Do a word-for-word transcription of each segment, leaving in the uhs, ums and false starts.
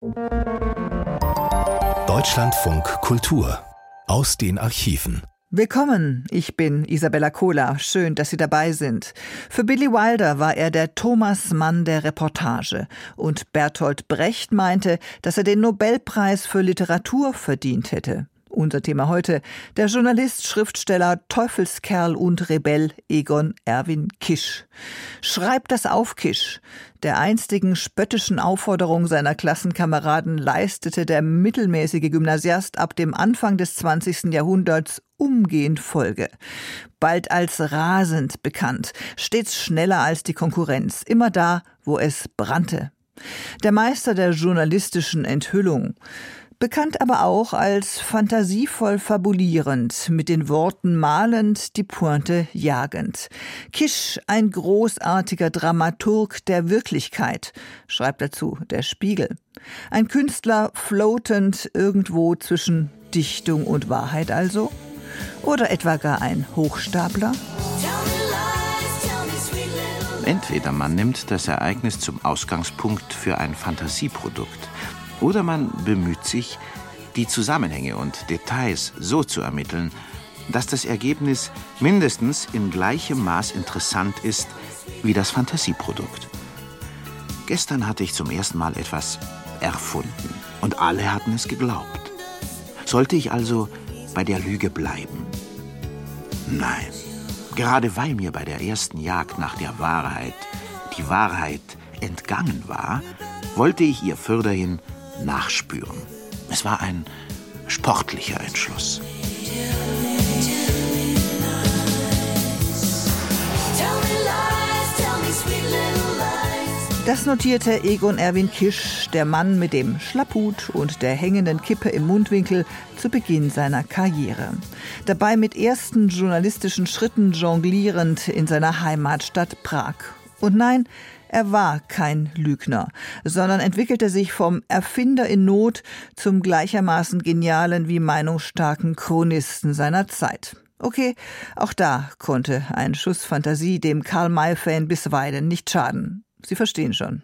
Deutschlandfunk Kultur aus den Archiven. Willkommen, ich bin Isabella Kohler. Schön, dass Sie dabei sind. Für Billy Wilder war er der Thomas Mann der Reportage. Und Bertolt Brecht meinte, dass er den Nobelpreis für Literatur verdient hätte. Unser Thema heute: der Journalist, Schriftsteller, Teufelskerl und Rebell Egon Erwin Kisch. Schreib das auf, Kisch! Der einstigen spöttischen Aufforderung seiner Klassenkameraden leistete der mittelmäßige Gymnasiast ab dem Anfang des zwanzigsten Jahrhunderts umgehend Folge. Bald als rasend bekannt, stets schneller als die Konkurrenz, immer da, wo es brannte. Der Meister der journalistischen Enthüllung. Bekannt aber auch als fantasievoll fabulierend, mit den Worten malend, die Pointe jagend. Kisch, ein großartiger Dramaturg der Wirklichkeit, schreibt dazu der Spiegel. Ein Künstler floatend irgendwo zwischen Dichtung und Wahrheit also? Oder etwa gar ein Hochstapler? Entweder man nimmt das Ereignis zum Ausgangspunkt für ein Fantasieprodukt, oder man bemüht sich, die Zusammenhänge und Details so zu ermitteln, dass das Ergebnis mindestens in gleichem Maß interessant ist wie das Fantasieprodukt. Gestern hatte ich zum ersten Mal etwas erfunden und alle hatten es geglaubt. Sollte ich also bei der Lüge bleiben? Nein, gerade weil mir bei der ersten Jagd nach der Wahrheit die Wahrheit entgangen war, wollte ich ihr fürderhin nachspüren. Es war ein sportlicher Entschluss. Das notierte Egon Erwin Kisch, der Mann mit dem Schlapphut und der hängenden Kippe im Mundwinkel, zu Beginn seiner Karriere. Dabei mit ersten journalistischen Schritten jonglierend in seiner Heimatstadt Prag. Und nein, er war kein Lügner, sondern entwickelte sich vom Erfinder in Not zum gleichermaßen genialen wie meinungsstarken Chronisten seiner Zeit. Okay, auch da konnte ein Schuss Fantasie dem Karl-May-Fan bisweilen nicht schaden. Sie verstehen schon.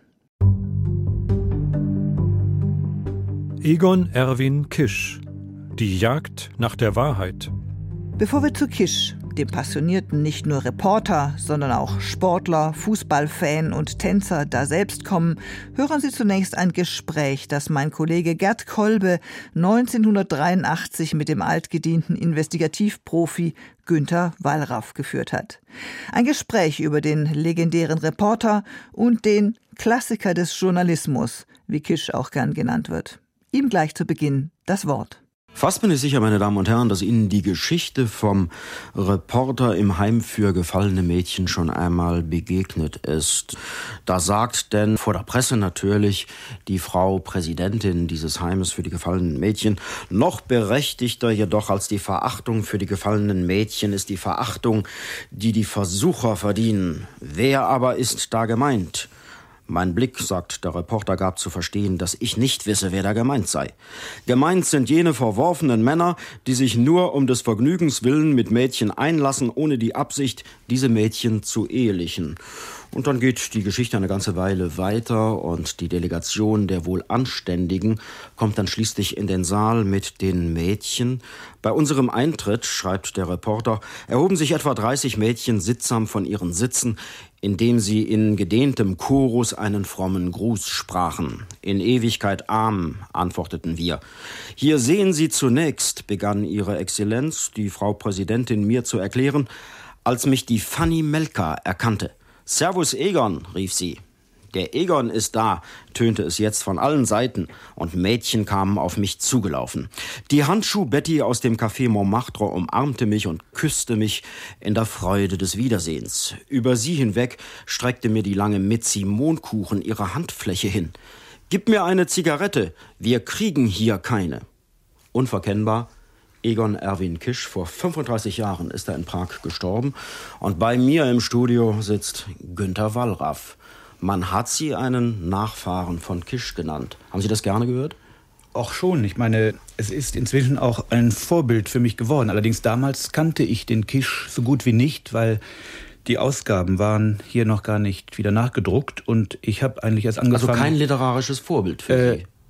Egon Erwin Kisch. Die Jagd nach der Wahrheit. Bevor wir zu Kisch, dem passionierten nicht nur Reporter, sondern auch Sportler, Fußballfan und Tänzer da selbst kommen, hören Sie zunächst ein Gespräch, das mein Kollege Gerd Kolbe neunzehnhundertdreiundachtzig mit dem altgedienten Investigativprofi Günter Wallraff geführt hat. Ein Gespräch über den legendären Reporter und den Klassiker des Journalismus, wie Kisch auch gern genannt wird. Ihm gleich zu Beginn das Wort. Fast bin ich sicher, meine Damen und Herren, dass Ihnen die Geschichte vom Reporter im Heim für gefallene Mädchen schon einmal begegnet ist. Da sagt denn vor der Presse natürlich die Frau Präsidentin dieses Heimes für die gefallenen Mädchen: Noch berechtigter jedoch als die Verachtung für die gefallenen Mädchen ist die Verachtung, die die Versucher verdienen. Wer aber ist da gemeint? Mein Blick, sagt der Reporter, gab zu verstehen, dass ich nicht wisse, wer da gemeint sei. Gemeint sind jene verworfenen Männer, die sich nur um des Vergnügens willen mit Mädchen einlassen, ohne die Absicht, diese Mädchen zu ehelichen. Und dann geht die Geschichte eine ganze Weile weiter und die Delegation der Wohlanständigen kommt dann schließlich in den Saal mit den Mädchen. Bei unserem Eintritt, schreibt der Reporter, erhoben sich etwa dreißig Mädchen sittsam von ihren Sitzen, indem sie in gedehntem Chorus einen frommen Gruß sprachen. In Ewigkeit arm, antworteten wir. Hier sehen Sie zunächst, begann Ihre Exzellenz, die Frau Präsidentin, mir zu erklären, als mich die Fanny Melka erkannte. »Servus Egon«, rief sie. »Der Egon ist da«, tönte es jetzt von allen Seiten, und Mädchen kamen auf mich zugelaufen. Die Handschuh-Betty aus dem Café Montmartre umarmte mich und küsste mich in der Freude des Wiedersehens. Über sie hinweg streckte mir die lange Mitzi Mondkuchen ihre Handfläche hin. »Gib mir eine Zigarette, wir kriegen hier keine.« Unverkennbar, Egon Erwin Kisch, vor fünfunddreißig Jahren ist er in Prag gestorben. Und bei mir im Studio sitzt Günter Wallraff. Man hat Sie einen Nachfahren von Kisch genannt. Haben Sie das gerne gehört? Auch schon. Ich meine, es ist inzwischen auch ein Vorbild für mich geworden. Allerdings damals kannte ich den Kisch so gut wie nicht, weil die Ausgaben waren hier noch gar nicht wieder nachgedruckt. Und ich habe eigentlich erst angefangen... Also kein literarisches Vorbild für äh, Sie?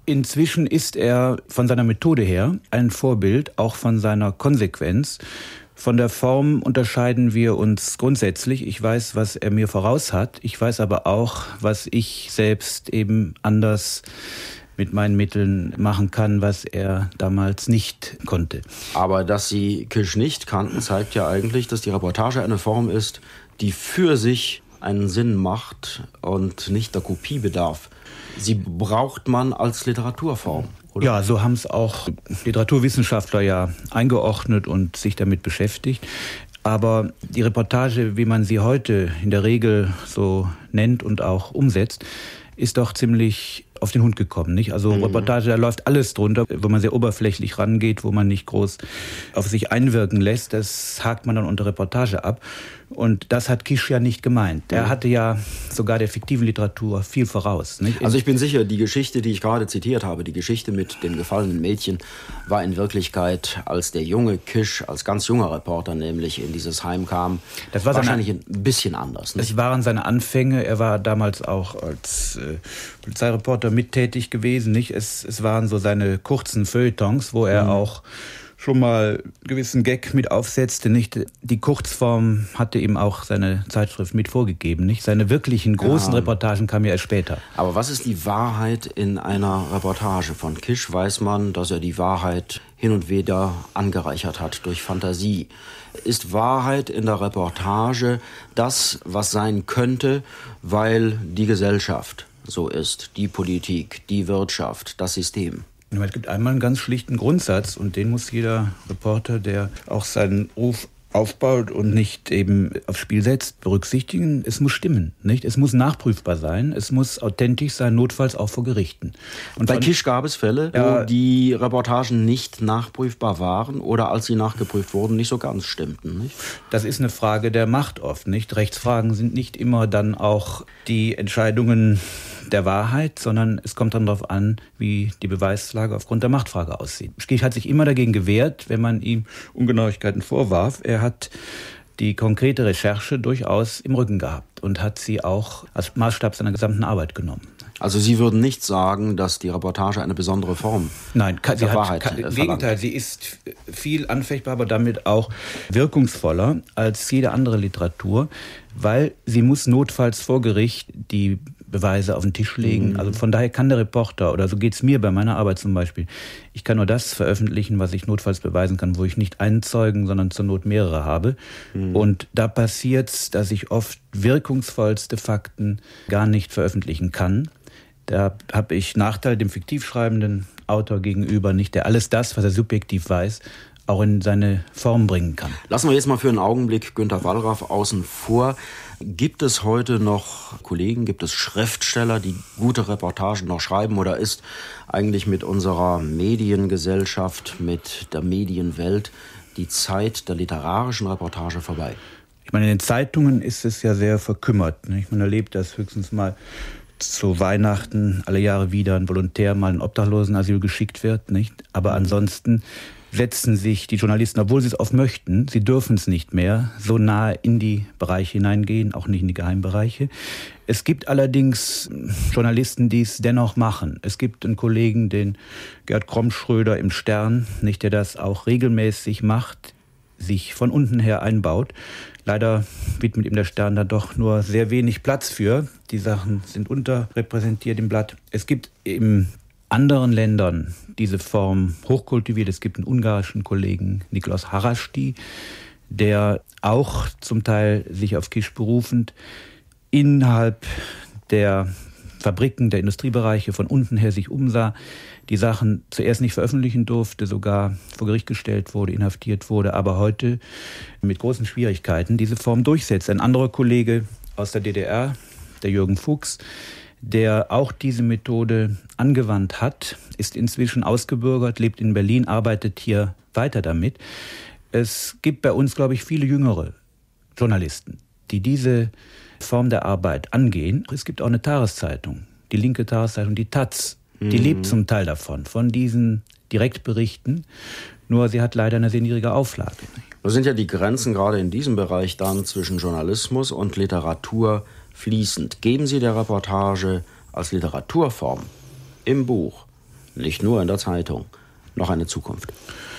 Inzwischen ist er von seiner Methode her ein Vorbild, auch von seiner Konsequenz. Von der Form unterscheiden wir uns grundsätzlich. Ich weiß, was er mir voraus hat. Ich weiß aber auch, was ich selbst eben anders mit meinen Mitteln machen kann, was er damals nicht konnte. Aber dass Sie Kisch nicht kannten, zeigt ja eigentlich, dass die Reportage eine Form ist, die für sich einen Sinn macht und nicht der Kopie bedarf. Sie braucht man als Literaturform, oder? Ja, so haben es auch Literaturwissenschaftler ja eingeordnet und sich damit beschäftigt. Aber die Reportage, wie man sie heute in der Regel so nennt und auch umsetzt, ist doch ziemlich auf den Hund gekommen, nicht? Also mhm. Reportage, da läuft alles drunter, wo man sehr oberflächlich rangeht, wo man nicht groß auf sich einwirken lässt. Das hakt man dann unter Reportage ab. Und das hat Kisch ja nicht gemeint. Er hatte ja sogar der fiktiven Literatur viel voraus, nicht? Also ich bin sicher, die Geschichte, die ich gerade zitiert habe, die Geschichte mit dem gefallenen Mädchen, war in Wirklichkeit, als der junge Kisch, als ganz junger Reporter nämlich in dieses Heim kam, das war wahrscheinlich seine, ein bisschen anders. Nicht? Es waren seine Anfänge. Er war damals auch als äh, Polizeireporter mittätig gewesen, nicht? Es, es waren so seine kurzen Feuilletons, wo er mhm. auch schon mal einen gewissen Gag mit aufsetzte, nicht? Die Kurzform hatte ihm auch seine Zeitschrift mit vorgegeben, nicht? Seine wirklichen großen ja. Reportagen kamen ja erst später. Aber was ist die Wahrheit in einer Reportage? Von Kisch weiß man, dass er die Wahrheit hin und wieder angereichert hat durch Fantasie. Ist Wahrheit in der Reportage das, was sein könnte, weil die Gesellschaft so ist, die Politik, die Wirtschaft, das System? Es gibt einmal einen ganz schlichten Grundsatz und den muss jeder Reporter, der auch seinen Ruf aufbaut und nicht eben aufs Spiel setzt, berücksichtigen. Es muss stimmen, nicht? Es muss nachprüfbar sein, es muss authentisch sein, notfalls auch vor Gerichten. Und bei Kisch gab es Fälle, ja, wo die Reportagen nicht nachprüfbar waren oder als sie nachgeprüft wurden, nicht so ganz stimmten, nicht? Das ist eine Frage der Macht oft, nicht? Rechtsfragen sind nicht immer dann auch die Entscheidungen der Wahrheit, sondern es kommt dann darauf an, wie die Beweislage aufgrund der Machtfrage aussieht. Kisch hat sich immer dagegen gewehrt, wenn man ihm Ungenauigkeiten vorwarf. Er hat die konkrete Recherche durchaus im Rücken gehabt und hat sie auch als Maßstab seiner gesamten Arbeit genommen. Also Sie würden nicht sagen, dass die Reportage eine besondere Form Nein, der sie Wahrheit hat, verlangt? Im Gegenteil, sie ist viel anfechtbar, aber damit auch wirkungsvoller als jede andere Literatur, weil sie muss notfalls vor Gericht die Beweise auf den Tisch legen. Mhm. Also von daher kann der Reporter, oder so geht's mir bei meiner Arbeit zum Beispiel, ich kann nur das veröffentlichen, was ich notfalls beweisen kann, wo ich nicht einen Zeugen, sondern zur Not mehrere habe. Mhm. Und da passiert's, dass ich oft wirkungsvollste Fakten gar nicht veröffentlichen kann. Da habe ich Nachteil dem fiktiv schreibenden Autor gegenüber nicht, der alles das, was er subjektiv weiß, auch in seine Form bringen kann. Lassen wir jetzt mal für einen Augenblick Günter Wallraff außen vor. Gibt es heute noch Kollegen, gibt es Schriftsteller, die gute Reportagen noch schreiben, oder ist eigentlich mit unserer Mediengesellschaft, mit der Medienwelt die Zeit der literarischen Reportage vorbei? Ich meine, in den Zeitungen ist es ja sehr verkümmert, nicht? Man erlebt das höchstens mal zu Weihnachten alle Jahre wieder ein Volontär mal in Obdachlosenasyl geschickt wird, nicht? Aber ansonsten setzen sich die Journalisten, obwohl sie es oft möchten, sie dürfen es nicht mehr, so nahe in die Bereiche hineingehen, auch nicht in die Geheimbereiche. Es gibt allerdings Journalisten, die es dennoch machen. Es gibt einen Kollegen, den Gerd Kromschröder im Stern, nicht, der das auch regelmäßig macht, sich von unten her einbaut. Leider widmet ihm der Stern da doch nur sehr wenig Platz für. Die Sachen sind unterrepräsentiert im Blatt. Es gibt im anderen Ländern diese Form hochkultiviert. Es gibt einen ungarischen Kollegen, Nikolaus Haraszti, der auch zum Teil sich auf Kisch berufend innerhalb der Fabriken, der Industriebereiche von unten her sich umsah, die Sachen zuerst nicht veröffentlichen durfte, sogar vor Gericht gestellt wurde, inhaftiert wurde, aber heute mit großen Schwierigkeiten diese Form durchsetzt. Ein anderer Kollege aus der D D R, der Jürgen Fuchs, der auch diese Methode angewandt hat, ist inzwischen ausgebürgert, lebt in Berlin, arbeitet hier weiter damit. Es gibt bei uns, glaube ich, viele jüngere Journalisten, die diese Form der Arbeit angehen. Es gibt auch eine Tageszeitung, die linke Tageszeitung, die Taz, die mhm. lebt zum Teil davon, von diesen Direktberichten. Nur sie hat leider eine sehr niedrige Auflage. Da sind ja die Grenzen gerade in diesem Bereich dann zwischen Journalismus und Literatur fließend. Geben Sie der Reportage als Literaturform im Buch nicht nur in der Zeitung, noch eine Zukunft?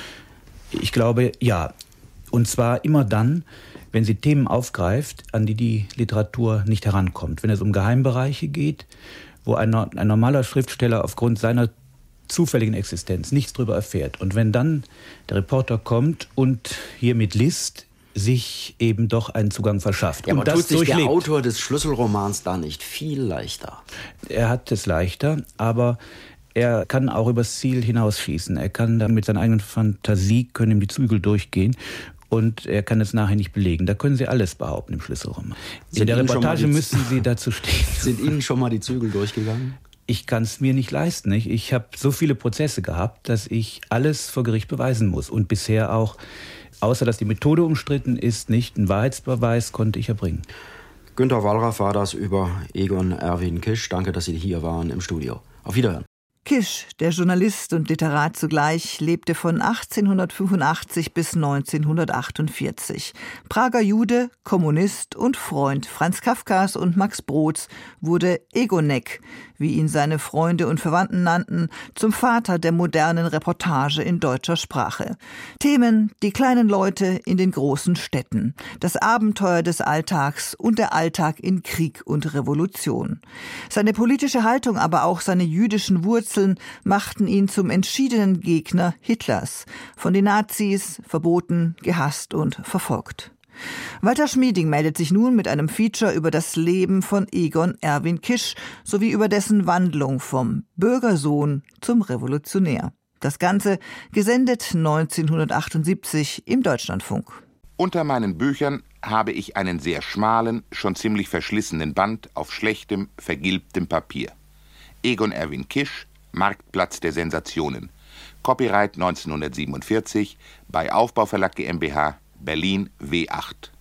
Ich glaube, ja. Und zwar immer dann, wenn sie Themen aufgreift, an die die Literatur nicht herankommt. Wenn es um Geheimbereiche geht, wo ein, ein normaler Schriftsteller aufgrund seiner zufälligen Existenz nichts darüber erfährt. Und wenn dann der Reporter kommt und hier mit List sich eben doch einen Zugang verschafft. Ja, und aber das tut sich durchlebt. Der Autor des Schlüsselromans da nicht viel leichter? Er hat es leichter, aber er kann auch übers Ziel hinausschießen. Er kann dann mit seiner eigenen Fantasie, können ihm die Zügel durchgehen. Und er kann es nachher nicht belegen. Da können Sie alles behaupten im Schlüsselroman. In der Reportage müssen Sie dazu stehen. Sind Ihnen schon mal die Zügel durchgegangen? Ich kann es mir nicht leisten. Ich, ich habe so viele Prozesse gehabt, dass ich alles vor Gericht beweisen muss. Und bisher auch, außer dass die Methode umstritten ist, nicht einen Wahrheitsbeweis konnte ich erbringen. Günter Wallraff war das über Egon Erwin Kisch. Danke, dass Sie hier waren im Studio. Auf Wiederhören. Kisch, der Journalist und Literat zugleich, lebte von achtzehnhundertfünfundachtzig bis neunzehnhundertachtundvierzig. Prager Jude, Kommunist und Freund Franz Kafkas und Max Brodts, wurde Egonek, wie ihn seine Freunde und Verwandten nannten, zum Vater der modernen Reportage in deutscher Sprache. Themen, die kleinen Leute in den großen Städten, das Abenteuer des Alltags und der Alltag in Krieg und Revolution. Seine politische Haltung, aber auch seine jüdischen Wurzeln machten ihn zum entschiedenen Gegner Hitlers, von den Nazis verboten, gehasst und verfolgt. Walter Schmieding meldet sich nun mit einem Feature über das Leben von Egon Erwin Kisch sowie über dessen Wandlung vom Bürgersohn zum Revolutionär. Das Ganze gesendet neunzehnhundertachtundsiebzig im Deutschlandfunk. Unter meinen Büchern habe ich einen sehr schmalen, schon ziemlich verschlissenen Band auf schlechtem, vergilbtem Papier. Egon Erwin Kisch, Marktplatz der Sensationen. Copyright neunzehnhundertsiebenundvierzig bei Aufbauverlag GmbH, Berlin W acht.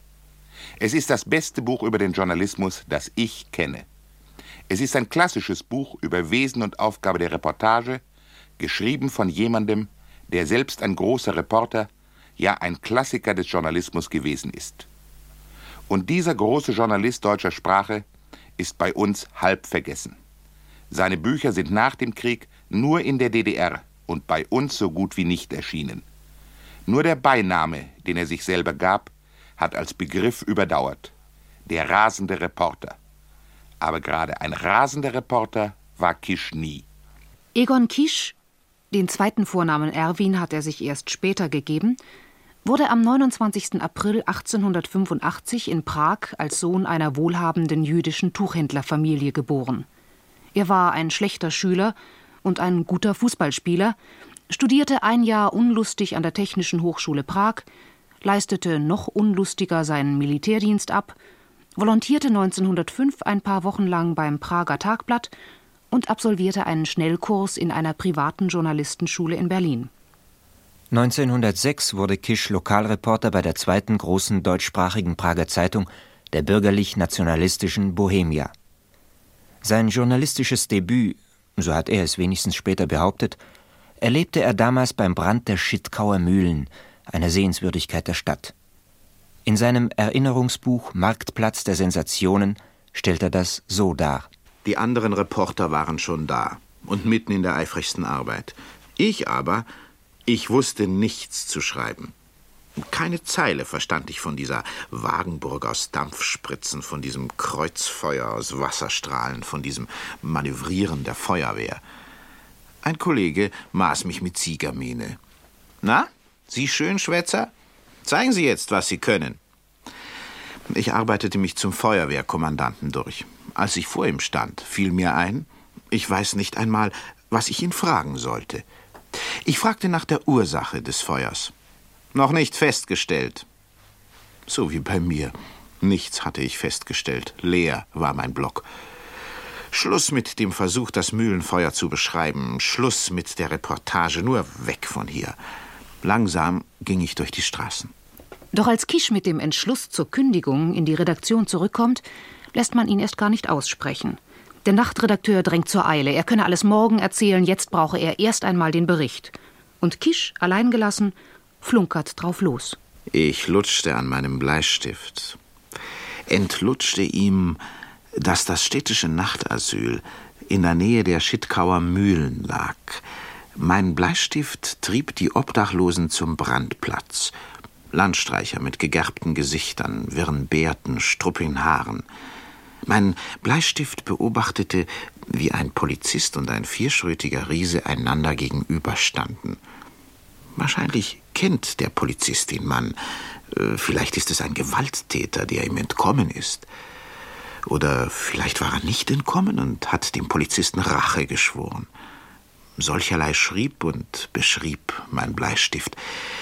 Es ist das beste Buch über den Journalismus, das ich kenne. Es ist ein klassisches Buch über Wesen und Aufgabe der Reportage, geschrieben von jemandem, der selbst ein großer Reporter, ja ein Klassiker des Journalismus gewesen ist. Und dieser große Journalist deutscher Sprache ist bei uns halb vergessen. Seine Bücher sind nach dem Krieg nur in der D D R und bei uns so gut wie nicht erschienen. Nur der Beiname, den er sich selber gab, hat als Begriff überdauert. Der rasende Reporter. Aber gerade ein rasender Reporter war Kisch nie. Egon Kisch, den zweiten Vornamen Erwin hat er sich erst später gegeben, wurde am neunundzwanzigsten April achtzehnhundertfünfundachtzig in Prag als Sohn einer wohlhabenden jüdischen Tuchhändlerfamilie geboren. Er war ein schlechter Schüler und ein guter Fußballspieler, studierte ein Jahr unlustig an der Technischen Hochschule Prag, leistete noch unlustiger seinen Militärdienst ab, volontierte neunzehnhundertfünf ein paar Wochen lang beim Prager Tagblatt und absolvierte einen Schnellkurs in einer privaten Journalistenschule in Berlin. neunzehnhundertsechs wurde Kisch Lokalreporter bei der zweiten großen deutschsprachigen Prager Zeitung, der bürgerlich-nationalistischen Bohemia. Sein journalistisches Debüt, so hat er es wenigstens später behauptet, erlebte er damals beim Brand der Schittkauer Mühlen, einer Sehenswürdigkeit der Stadt. In seinem Erinnerungsbuch Marktplatz der Sensationen stellt er das so dar. Die anderen Reporter waren schon da und mitten in der eifrigsten Arbeit. Ich aber, ich wusste nichts zu schreiben. Keine Zeile verstand ich von dieser Wagenburg aus Dampfspritzen, von diesem Kreuzfeuer aus Wasserstrahlen, von diesem Manövrieren der Feuerwehr. Ein Kollege maß mich mit Siegermiene. »Na, Sie Schönschwätzer? Zeigen Sie jetzt, was Sie können.« Ich arbeitete mich zum Feuerwehrkommandanten durch. Als ich vor ihm stand, fiel mir ein, ich weiß nicht einmal, was ich ihn fragen sollte. Ich fragte nach der Ursache des Feuers. »Noch nicht festgestellt.« So wie bei mir. Nichts hatte ich festgestellt. Leer war mein Block. Schluss mit dem Versuch, das Mühlenfeuer zu beschreiben. Schluss mit der Reportage. Nur weg von hier. Langsam ging ich durch die Straßen. Doch als Kisch mit dem Entschluss zur Kündigung in die Redaktion zurückkommt, lässt man ihn erst gar nicht aussprechen. Der Nachtredakteur drängt zur Eile. Er könne alles morgen erzählen, jetzt brauche er erst einmal den Bericht. Und Kisch, allein gelassen, flunkert drauf los. Ich lutschte an meinem Bleistift, entlutschte ihm, dass das städtische Nachtasyl in der Nähe der Schittkauer Mühlen lag, Mein Bleistift trieb die Obdachlosen zum Brandplatz. Landstreicher mit gegerbten Gesichtern, wirren Bärten, struppigen Haaren. Mein Bleistift beobachtete, wie ein Polizist und ein vierschrötiger Riese einander gegenüberstanden. Wahrscheinlich kennt der Polizist den Mann. Vielleicht ist es ein Gewalttäter, der ihm entkommen ist. Oder vielleicht war er nicht entkommen und hat dem Polizisten Rache geschworen. Solcherlei schrieb und beschrieb mein Bleistift,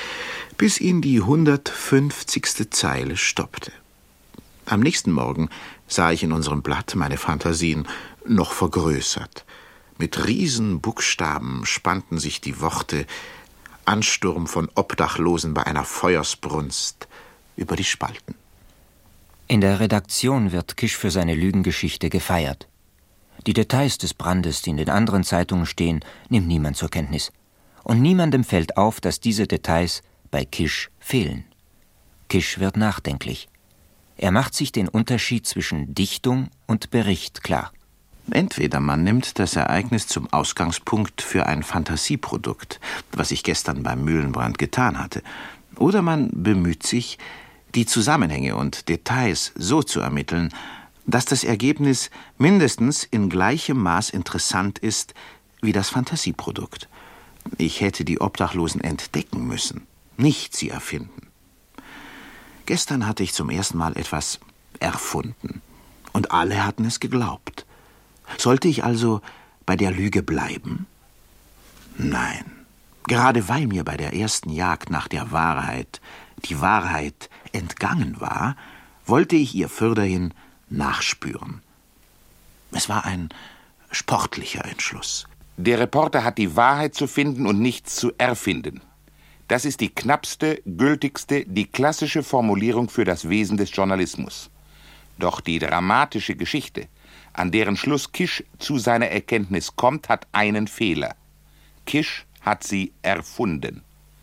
bis ihn die hundertfünfzigste Zeile stoppte. Am nächsten Morgen sah ich in unserem Blatt meine Fantasien noch vergrößert. Mit Riesenbuchstaben spannten sich die Worte »Ansturm von Obdachlosen bei einer Feuersbrunst« über die Spalten. In der Redaktion wird Kisch für seine Lügengeschichte gefeiert. Die Details des Brandes, die in den anderen Zeitungen stehen, nimmt niemand zur Kenntnis. Und niemandem fällt auf, dass diese Details bei Kisch fehlen. Kisch wird nachdenklich. Er macht sich den Unterschied zwischen Dichtung und Bericht klar. Entweder man nimmt das Ereignis zum Ausgangspunkt für ein Fantasieprodukt, was ich gestern beim Mühlenbrand getan hatte, oder man bemüht sich, die Zusammenhänge und Details so zu ermitteln, dass das Ergebnis mindestens in gleichem Maß interessant ist wie das Fantasieprodukt. Ich hätte die Obdachlosen entdecken müssen, nicht sie erfinden. Gestern hatte ich zum ersten Mal etwas erfunden, und alle hatten es geglaubt. Sollte ich also bei der Lüge bleiben? Nein, gerade weil mir bei der ersten Jagd nach der Wahrheit die Wahrheit entgangen war, wollte ich ihr fürderhin nachspüren. Es war ein sportlicher Entschluss. Der Reporter hat die Wahrheit zu finden und nichts zu erfinden. Das ist die knappste, gültigste, die klassische Formulierung für das Wesen des Journalismus. Doch die dramatische Geschichte, an deren Schluss Kisch zu seiner Erkenntnis kommt, hat einen Fehler. Kisch hat sie erfunden.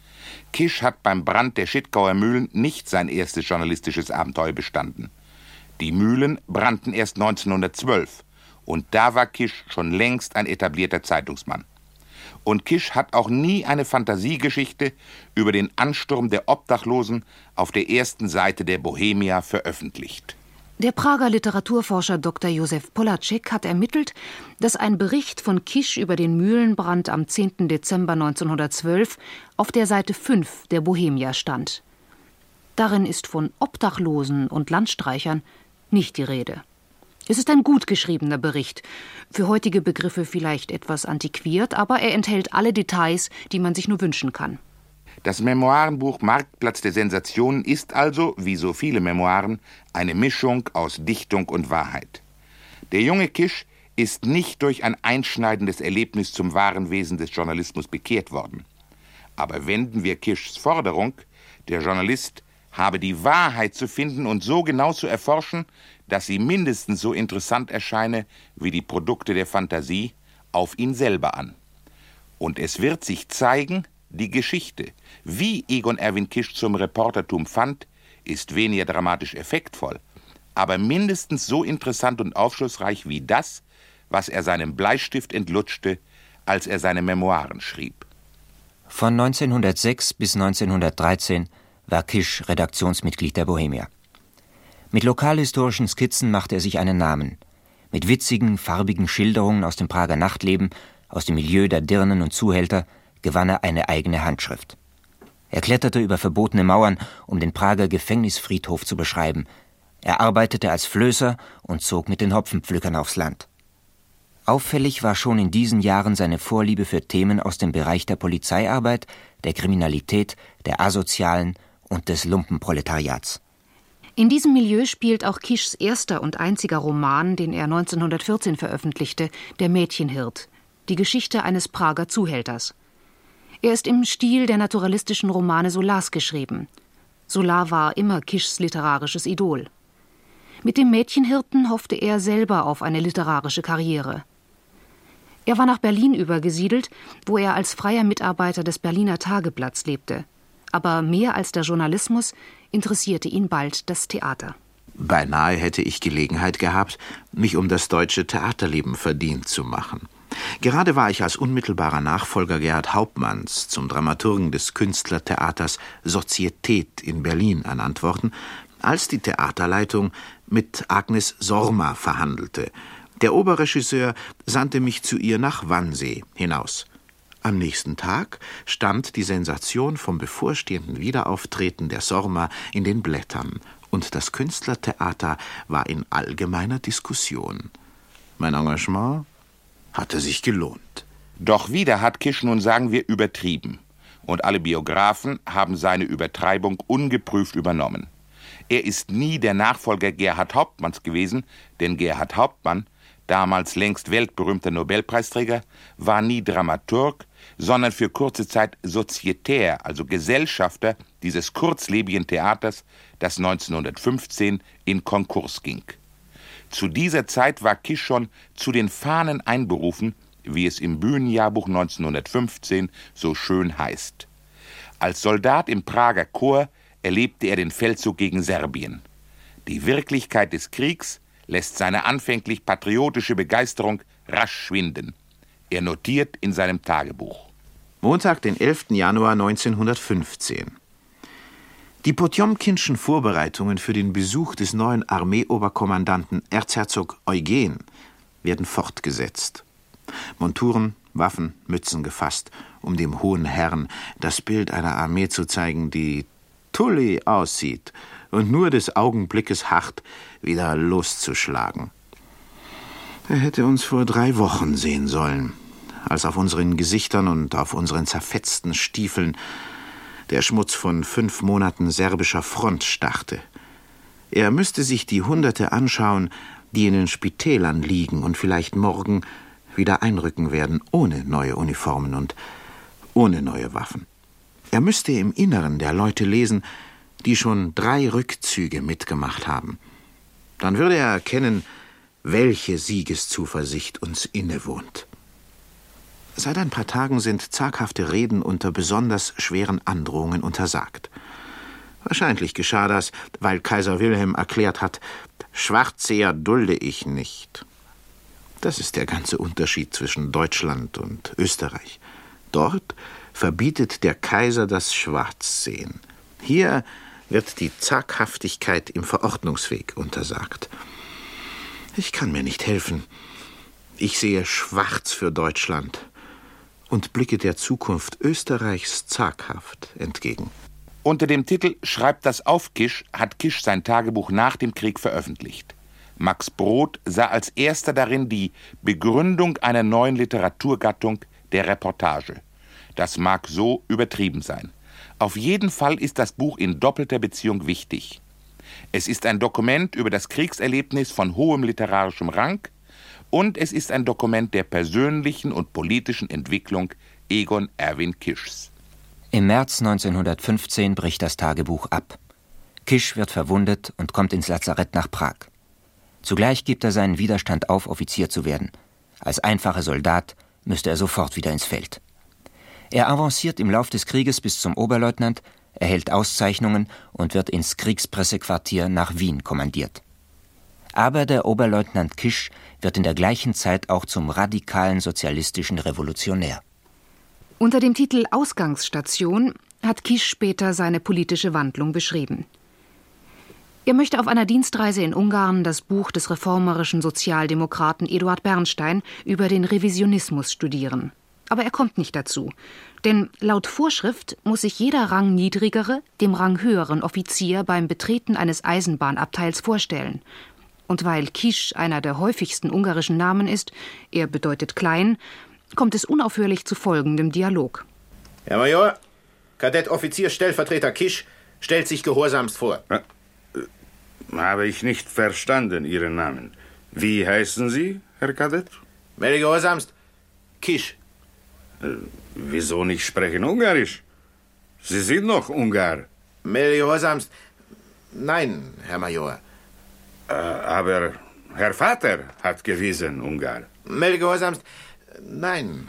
Kisch hat beim Brand der Schidtgauer Mühlen nicht sein erstes journalistisches Abenteuer bestanden. Die Mühlen brannten erst neunzehnhundertzwölf und da war Kisch schon längst ein etablierter Zeitungsmann. Und Kisch hat auch nie eine Fantasiegeschichte über den Ansturm der Obdachlosen auf der ersten Seite der Bohemia veröffentlicht. Der Prager Literaturforscher Doktor Josef Polacek hat ermittelt, dass ein Bericht von Kisch über den Mühlenbrand am zehnten Dezember neunzehnhundertzwölf auf der Seite fünf der Bohemia stand. Darin ist von Obdachlosen und Landstreichern nicht die Rede. Es ist ein gut geschriebener Bericht, für heutige Begriffe vielleicht etwas antiquiert, aber er enthält alle Details, die man sich nur wünschen kann. Das Memoirenbuch Marktplatz der Sensationen ist also, wie so viele Memoiren, eine Mischung aus Dichtung und Wahrheit. Der junge Kisch ist nicht durch ein einschneidendes Erlebnis zum wahren Wesen des Journalismus bekehrt worden. Aber wenden wir Kischs Forderung, der Journalist habe die Wahrheit zu finden und so genau zu erforschen, dass sie mindestens so interessant erscheine wie die Produkte der Fantasie, auf ihn selber an. Und es wird sich zeigen, die Geschichte, wie Egon Erwin Kisch zum Reportertum fand, ist weniger dramatisch effektvoll, aber mindestens so interessant und aufschlussreich wie das, was er seinem Bleistift entlutschte, als er seine Memoiren schrieb. Von neunzehnhundertsechs bis neunzehnhundertdreizehn war Kisch Redaktionsmitglied der Bohemia. Mit lokalhistorischen Skizzen machte er sich einen Namen. Mit witzigen, farbigen Schilderungen aus dem Prager Nachtleben, aus dem Milieu der Dirnen und Zuhälter, gewann er eine eigene Handschrift. Er kletterte über verbotene Mauern, um den Prager Gefängnisfriedhof zu beschreiben. Er arbeitete als Flößer und zog mit den Hopfenpflückern aufs Land. Auffällig war schon in diesen Jahren seine Vorliebe für Themen aus dem Bereich der Polizeiarbeit, der Kriminalität, der Asozialen und des Lumpenproletariats. In diesem Milieu spielt auch Kischs erster und einziger Roman, den er neunzehnhundertvierzehn veröffentlichte, Der Mädchenhirt, die Geschichte eines Prager Zuhälters. Er ist im Stil der naturalistischen Romane Solars geschrieben. Solar war immer Kischs literarisches Idol. Mit dem Mädchenhirten hoffte er selber auf eine literarische Karriere. Er war nach Berlin übergesiedelt, wo er als freier Mitarbeiter des Berliner Tageblatts lebte. Aber mehr als der Journalismus interessierte ihn bald das Theater. Beinahe hätte ich Gelegenheit gehabt, mich um das deutsche Theaterleben verdient zu machen. Gerade war ich als unmittelbarer Nachfolger Gerhard Hauptmanns zum Dramaturgen des Künstlertheaters Sozietät in Berlin ernannt worden, als die Theaterleitung mit Agnes Sorma verhandelte. Der Oberregisseur sandte mich zu ihr nach Wannsee hinaus. Am nächsten Tag stand die Sensation vom bevorstehenden Wiederauftreten der Sorma in den Blättern, und das Künstlertheater war in allgemeiner Diskussion. Mein Engagement hatte sich gelohnt. Doch wieder hat Kisch nun, sagen wir, übertrieben. Und alle Biografen haben seine Übertreibung ungeprüft übernommen. Er ist nie der Nachfolger Gerhard Hauptmanns gewesen, denn Gerhard Hauptmann, damals längst weltberühmter Nobelpreisträger, war nie Dramaturg, sondern für kurze Zeit Sozietär, also Gesellschafter dieses kurzlebigen Theaters, das neunzehnhundertfünfzehn in Konkurs ging. Zu dieser Zeit war Kisch schon zu den Fahnen einberufen, wie es im Bühnenjahrbuch neunzehnhundertfünfzehn so schön heißt. Als Soldat im Prager Korps erlebte er den Feldzug gegen Serbien. Die Wirklichkeit des Kriegs lässt seine anfänglich patriotische Begeisterung rasch schwinden. Er notiert in seinem Tagebuch. Montag, den elften Januar neunzehnhundertfünfzehn. Die Potjomkinschen Vorbereitungen für den Besuch des neuen Armeeoberkommandanten Erzherzog Eugen werden fortgesetzt. Monturen, Waffen, Mützen gefasst, um dem hohen Herrn das Bild einer Armee zu zeigen, die tulli aussieht und nur des Augenblickes harrt, wieder loszuschlagen. Er hätte uns vor drei Wochen sehen sollen, als auf unseren Gesichtern und auf unseren zerfetzten Stiefeln der Schmutz von fünf Monaten serbischer Front starrte. Er müsste sich die Hunderte anschauen, die in den Spitälern liegen und vielleicht morgen wieder einrücken werden, ohne neue Uniformen und ohne neue Waffen. Er müsste im Inneren der Leute lesen, die schon drei Rückzüge mitgemacht haben. Dann würde er erkennen, welche Siegeszuversicht uns innewohnt. Seit ein paar Tagen sind zaghafte Reden unter besonders schweren Androhungen untersagt. Wahrscheinlich geschah das, weil Kaiser Wilhelm erklärt hat, Schwarzseher dulde ich nicht. Das ist der ganze Unterschied zwischen Deutschland und Österreich. Dort verbietet der Kaiser das Schwarzsehen. Hier wird die Zaghaftigkeit im Verordnungsweg untersagt. Ich kann mir nicht helfen. Ich sehe schwarz für Deutschland und blicke der Zukunft Österreichs zaghaft entgegen. Unter dem Titel »Schreibt das auf, Kisch« hat Kisch sein Tagebuch nach dem Krieg veröffentlicht. Max Brod sah als erster darin die Begründung einer neuen Literaturgattung, der Reportage. Das mag so übertrieben sein. Auf jeden Fall ist das Buch in doppelter Beziehung wichtig. Es ist ein Dokument über das Kriegserlebnis von hohem literarischem Rang und es ist ein Dokument der persönlichen und politischen Entwicklung Egon Erwin Kischs. Im März neunzehnhundertfünfzehn bricht das Tagebuch ab. Kisch wird verwundet und kommt ins Lazarett nach Prag. Zugleich gibt er seinen Widerstand auf, Offizier zu werden. Als einfacher Soldat müsste er sofort wieder ins Feld. Er avanciert im Lauf des Krieges bis zum Oberleutnant, erhält Auszeichnungen und wird ins Kriegspressequartier nach Wien kommandiert. Aber der Oberleutnant Kisch wird in der gleichen Zeit auch zum radikalen sozialistischen Revolutionär. Unter dem Titel »Ausgangsstation« hat Kisch später seine politische Wandlung beschrieben. Er möchte auf einer Dienstreise in Ungarn das Buch des reformerischen Sozialdemokraten Eduard Bernstein über den Revisionismus studieren. Aber er kommt nicht dazu, denn laut Vorschrift muss sich jeder rangniedrigere dem ranghöheren Offizier beim Betreten eines Eisenbahnabteils vorstellen. Und weil Kisch einer der häufigsten ungarischen Namen ist, er bedeutet klein, kommt es unaufhörlich zu folgendem Dialog. Herr Major, Kadettoffizier Stellvertreter Kisch stellt sich gehorsamst vor. Äh, habe ich nicht verstanden, Ihren Namen. Wie heißen Sie, Herr Kadett? Melde gehorsamst, Kisch. Äh, wieso nicht sprechen Ungarisch? Sie sind noch Ungar. Melde gehorsamst, nein, Herr Major. Äh, aber Herr Vater hat gewiesen Ungar. Melde gehorsamst, nein.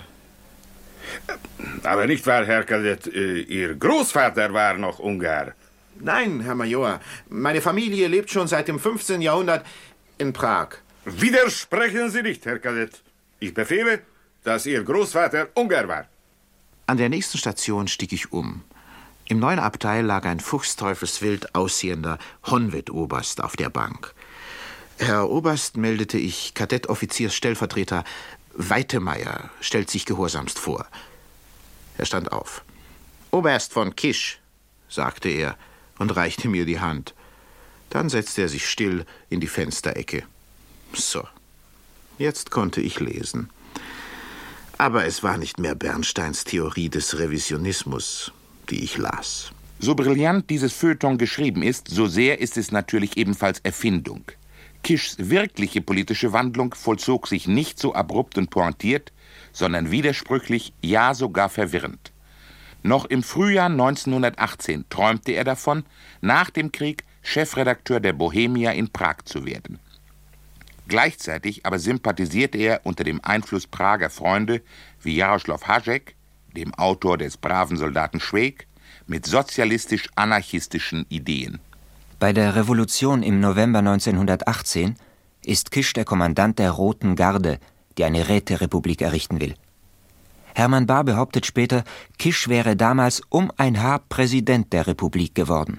Aber nicht wahr, Herr Kadett, äh, Ihr Großvater war noch Ungar. Nein, Herr Major. Meine Familie lebt schon seit dem fünfzehnten Jahrhundert in Prag. Widersprechen Sie nicht, Herr Kadett. Ich befehle, dass Ihr Großvater Ungar war. An der nächsten Station stieg ich um. Im neuen Abteil lag ein fuchsteufelswild aussehender Honved-Oberst auf der Bank. Herr Oberst, meldete ich, Kadettoffiziersstellvertreter Weitemeyer stellt sich gehorsamst vor. Er stand auf. Oberst von Kisch, sagte er und reichte mir die Hand. Dann setzte er sich still in die Fensterecke. So, jetzt konnte ich lesen. Aber es war nicht mehr Bernsteins Theorie des Revisionismus, die ich las. So brillant dieses Feuilleton geschrieben ist, so sehr ist es natürlich ebenfalls Erfindung. Kischs wirkliche politische Wandlung vollzog sich nicht so abrupt und pointiert, sondern widersprüchlich, ja sogar verwirrend. Noch im Frühjahr neunzehnhundertachtzehn träumte er davon, nach dem Krieg Chefredakteur der Bohemia in Prag zu werden. Gleichzeitig aber sympathisierte er unter dem Einfluss Prager Freunde wie Jaroslav Hašek, dem Autor des braven Soldaten Švejk, mit sozialistisch-anarchistischen Ideen. Bei der Revolution im November neunzehnhundertachtzehn ist Kisch der Kommandant der Roten Garde, die eine Räterepublik errichten will. Hermann Bahr behauptet später, Kisch wäre damals um ein Haar Präsident der Republik geworden.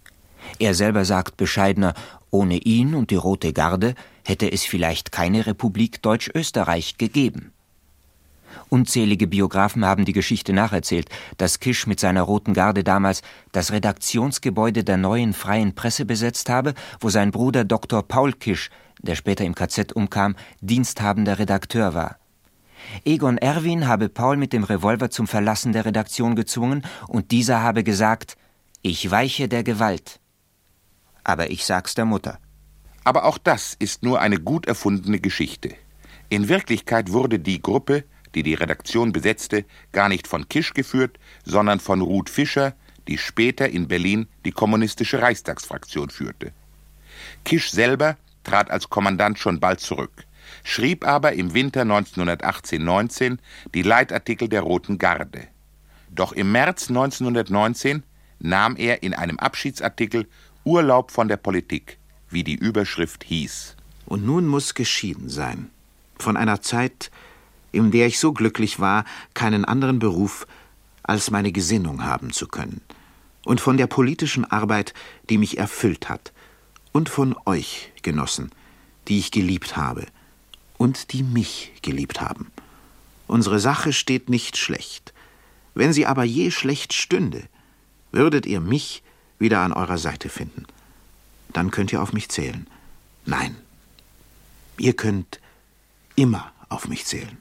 Er selber sagt bescheidener, ohne ihn und die Rote Garde hätte es vielleicht keine Republik Deutsch-Österreich gegeben. Unzählige Biografen haben die Geschichte nacherzählt, dass Kisch mit seiner Roten Garde damals das Redaktionsgebäude der Neuen Freien Presse besetzt habe, wo sein Bruder Doktor Paul Kisch, der später im K Z umkam, diensthabender Redakteur war. Egon Erwin habe Paul mit dem Revolver zum Verlassen der Redaktion gezwungen und dieser habe gesagt, ich weiche der Gewalt. Aber ich sag's der Mutter. Aber auch das ist nur eine gut erfundene Geschichte. In Wirklichkeit wurde die Gruppe, die die Redaktion besetzte, gar nicht von Kisch geführt, sondern von Ruth Fischer, die später in Berlin die kommunistische Reichstagsfraktion führte. Kisch selber trat als Kommandant schon bald zurück, schrieb aber im Winter neunzehnhundertachtzehn neunzehn die Leitartikel der Roten Garde. Doch im März neunzehnhundertneunzehn nahm er in einem Abschiedsartikel Urlaub von der Politik, wie die Überschrift hieß. Und nun muss geschieden sein. Von einer Zeit, in der ich so glücklich war, keinen anderen Beruf als meine Gesinnung haben zu können. Und von der politischen Arbeit, die mich erfüllt hat. Und von euch, Genossen, die ich geliebt habe. Und die mich geliebt haben. Unsere Sache steht nicht schlecht. Wenn sie aber je schlecht stünde, würdet ihr mich wieder an eurer Seite finden. Dann könnt ihr auf mich zählen. Nein, ihr könnt immer auf mich zählen.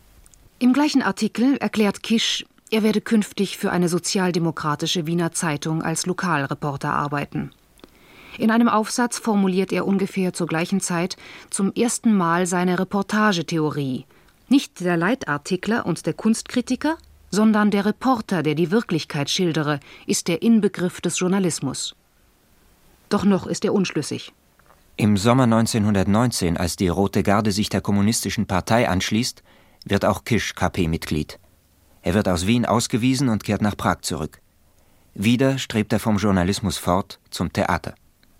Im gleichen Artikel erklärt Kisch, er werde künftig für eine sozialdemokratische Wiener Zeitung als Lokalreporter arbeiten. In einem Aufsatz formuliert er ungefähr zur gleichen Zeit zum ersten Mal seine Reportagetheorie. Nicht der Leitartikler und der Kunstkritiker, sondern der Reporter, der die Wirklichkeit schildere, ist der Inbegriff des Journalismus. Doch noch ist er unschlüssig. Im Sommer neunzehnhundertneunzehn, als die Rote Garde sich der Kommunistischen Partei anschließt, wird auch Kisch K P-Mitglied. Er wird aus Wien ausgewiesen und kehrt nach Prag zurück. Wieder strebt er vom Journalismus fort zum Theater.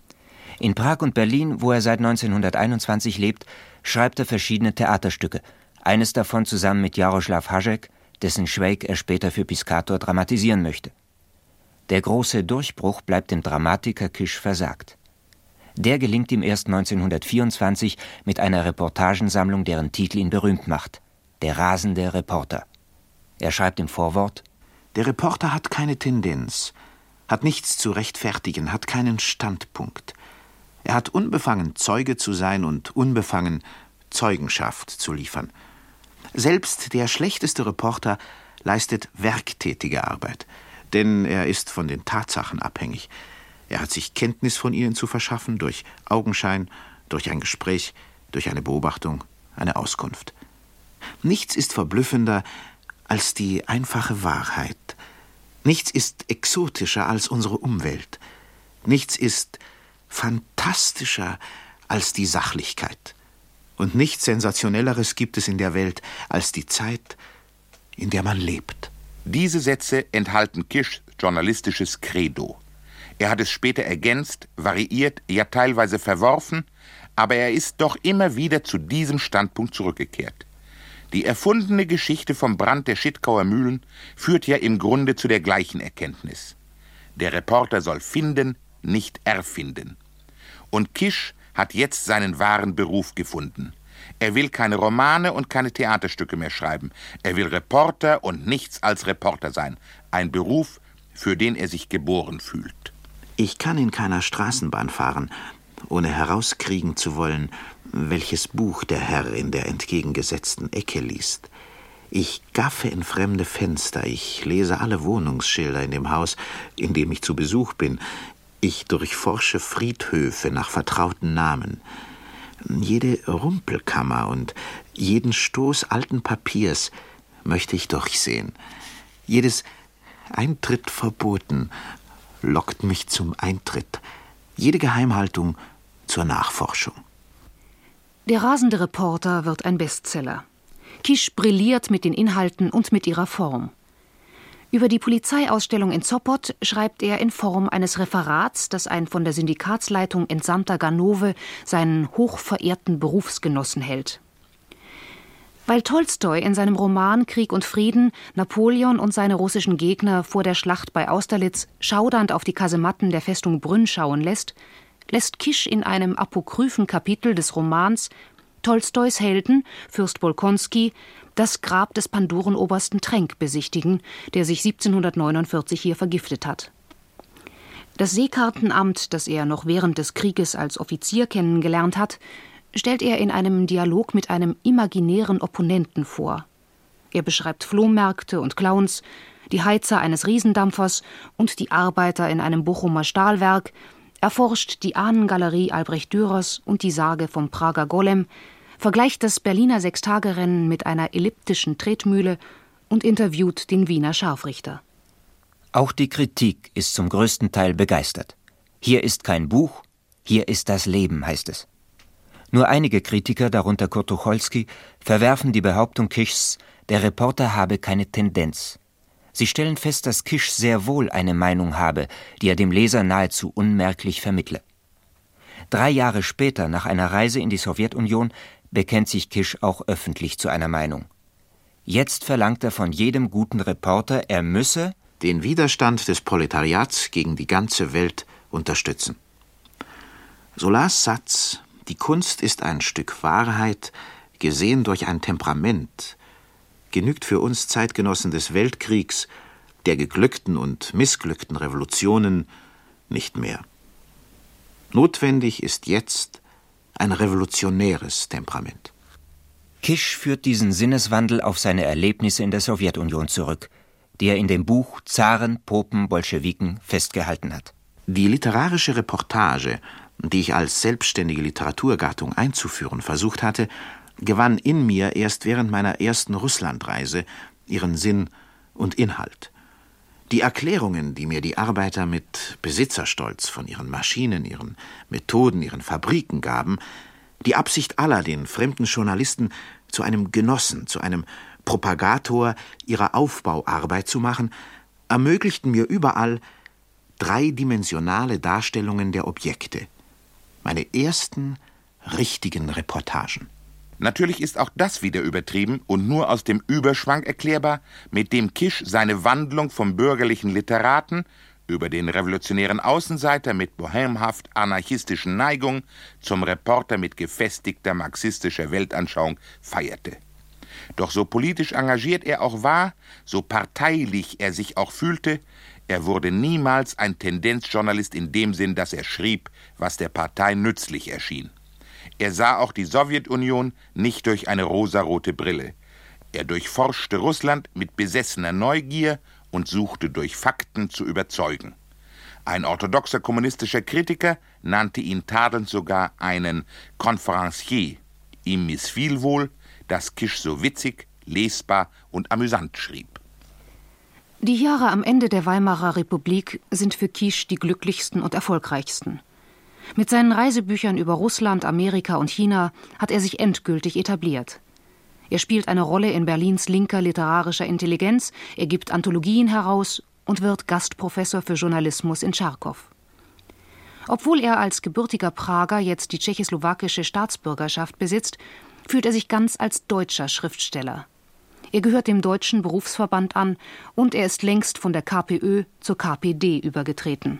In Prag und Berlin, wo er seit neunzehnhunderteinundzwanzig lebt, schreibt er verschiedene Theaterstücke, eines davon zusammen mit Jaroslav Hašek, dessen Švejk er später für Piscator dramatisieren möchte. Der große Durchbruch bleibt dem Dramatiker Kisch versagt. Der gelingt ihm erst neunzehnhundertvierundzwanzig mit einer Reportagensammlung, deren Titel ihn berühmt macht: Der rasende Reporter. Er schreibt im Vorwort: Der Reporter hat keine Tendenz, hat nichts zu rechtfertigen, hat keinen Standpunkt. Er hat unbefangen Zeuge zu sein und unbefangen Zeugenschaft zu liefern. Selbst der schlechteste Reporter leistet werktätige Arbeit, denn er ist von den Tatsachen abhängig. Er hat sich Kenntnis von ihnen zu verschaffen durch Augenschein, durch ein Gespräch, durch eine Beobachtung, eine Auskunft. Nichts ist verblüffender als die einfache Wahrheit. Nichts ist exotischer als unsere Umwelt. Nichts ist fantastischer als die Sachlichkeit. Und nichts Sensationelleres gibt es in der Welt als die Zeit, in der man lebt. Diese Sätze enthalten Kischs journalistisches Credo. Er hat es später ergänzt, variiert, ja teilweise verworfen, aber er ist doch immer wieder zu diesem Standpunkt zurückgekehrt. Die erfundene Geschichte vom Brand der Schittkauer Mühlen führt ja im Grunde zu der gleichen Erkenntnis. Der Reporter soll finden, nicht erfinden. Und Kisch hat jetzt seinen wahren Beruf gefunden. Er will keine Romane und keine Theaterstücke mehr schreiben. Er will Reporter und nichts als Reporter sein. Ein Beruf, für den er sich geboren fühlt. Ich kann in keiner Straßenbahn fahren, ohne herauskriegen zu wollen, welches Buch der Herr in der entgegengesetzten Ecke liest. Ich gaffe in fremde Fenster, ich lese alle Wohnungsschilder in dem Haus, in dem ich zu Besuch bin. Ich durchforsche Friedhöfe nach vertrauten Namen. Jede Rumpelkammer und jeden Stoß alten Papiers möchte ich durchsehen. Jedes Eintritt verboten lockt mich zum Eintritt. Jede Geheimhaltung zur Nachforschung. Der rasende Reporter wird ein Bestseller. Kisch brilliert mit den Inhalten und mit ihrer Form. Über die Polizeiausstellung in Sopot schreibt er in Form eines Referats, das ein von der Syndikatsleitung entsandter Ganove seinen hochverehrten Berufsgenossen hält. Weil Tolstoi in seinem Roman Krieg und Frieden Napoleon und seine russischen Gegner vor der Schlacht bei Austerlitz schaudernd auf die Kasematten der Festung Brünn schauen lässt, lässt Kisch in einem apokryphen Kapitel des Romans Tolstois Helden, Fürst Bolkonski, das Grab des Pandurenobersten Trenck besichtigen, der sich siebzehnhundertneunundvierzig hier vergiftet hat. Das Seekartenamt, das er noch während des Krieges als Offizier kennengelernt hat, stellt er in einem Dialog mit einem imaginären Opponenten vor. Er beschreibt Flohmärkte und Clowns, die Heizer eines Riesendampfers und die Arbeiter in einem Bochumer Stahlwerk, erforscht die Ahnengalerie Albrecht Dürers und die Sage vom Prager Golem, vergleicht das Berliner Sechstagerennen mit einer elliptischen Tretmühle und interviewt den Wiener Scharfrichter. Auch die Kritik ist zum größten Teil begeistert. Hier ist kein Buch, hier ist das Leben, heißt es. Nur einige Kritiker, darunter Kurt Tucholsky, verwerfen die Behauptung Kischs, der Reporter habe keine Tendenz. Sie stellen fest, dass Kisch sehr wohl eine Meinung habe, die er dem Leser nahezu unmerklich vermittle. Drei Jahre später, nach einer Reise in die Sowjetunion, bekennt sich Kisch auch öffentlich zu einer Meinung. Jetzt verlangt er von jedem guten Reporter, er müsse den Widerstand des Proletariats gegen die ganze Welt unterstützen. Solars Satz, die Kunst ist ein Stück Wahrheit, gesehen durch ein Temperament, genügt für uns Zeitgenossen des Weltkriegs, der geglückten und missglückten Revolutionen nicht mehr. Notwendig ist jetzt ein revolutionäres Temperament. Kisch führt diesen Sinneswandel auf seine Erlebnisse in der Sowjetunion zurück, die er in dem Buch Zaren, Popen, Bolschewiken festgehalten hat. Die literarische Reportage, die ich als selbstständige Literaturgattung einzuführen versucht hatte, gewann in mir erst während meiner ersten Russlandreise ihren Sinn und Inhalt. Die Erklärungen, die mir die Arbeiter mit Besitzerstolz von ihren Maschinen, ihren Methoden, ihren Fabriken gaben, die Absicht aller, den fremden Journalisten zu einem Genossen, zu einem Propagator ihrer Aufbauarbeit zu machen, ermöglichten mir überall dreidimensionale Darstellungen der Objekte. Meine ersten richtigen Reportagen. Natürlich ist auch das wieder übertrieben und nur aus dem Überschwang erklärbar, mit dem Kisch seine Wandlung vom bürgerlichen Literaten über den revolutionären Außenseiter mit bohemhaft anarchistischen Neigungen zum Reporter mit gefestigter marxistischer Weltanschauung feierte. Doch so politisch engagiert er auch war, so parteilich er sich auch fühlte, er wurde niemals ein Tendenzjournalist in dem Sinn, dass er schrieb, was der Partei nützlich erschien. Er sah auch die Sowjetunion nicht durch eine rosarote Brille. Er durchforschte Russland mit besessener Neugier und suchte durch Fakten zu überzeugen. Ein orthodoxer kommunistischer Kritiker nannte ihn tadelnd sogar einen Conférencier. Ihm missfiel wohl, dass Kisch so witzig, lesbar und amüsant schrieb. Die Jahre am Ende der Weimarer Republik sind für Kisch die glücklichsten und erfolgreichsten. Mit seinen Reisebüchern über Russland, Amerika und China hat er sich endgültig etabliert. Er spielt eine Rolle in Berlins linker literarischer Intelligenz, er gibt Anthologien heraus und wird Gastprofessor für Journalismus in Charkow. Obwohl er als gebürtiger Prager jetzt die tschechoslowakische Staatsbürgerschaft besitzt, fühlt er sich ganz als deutscher Schriftsteller. Er gehört dem Deutschen Berufsverband an und er ist längst von der KPÖ zur K P D übergetreten.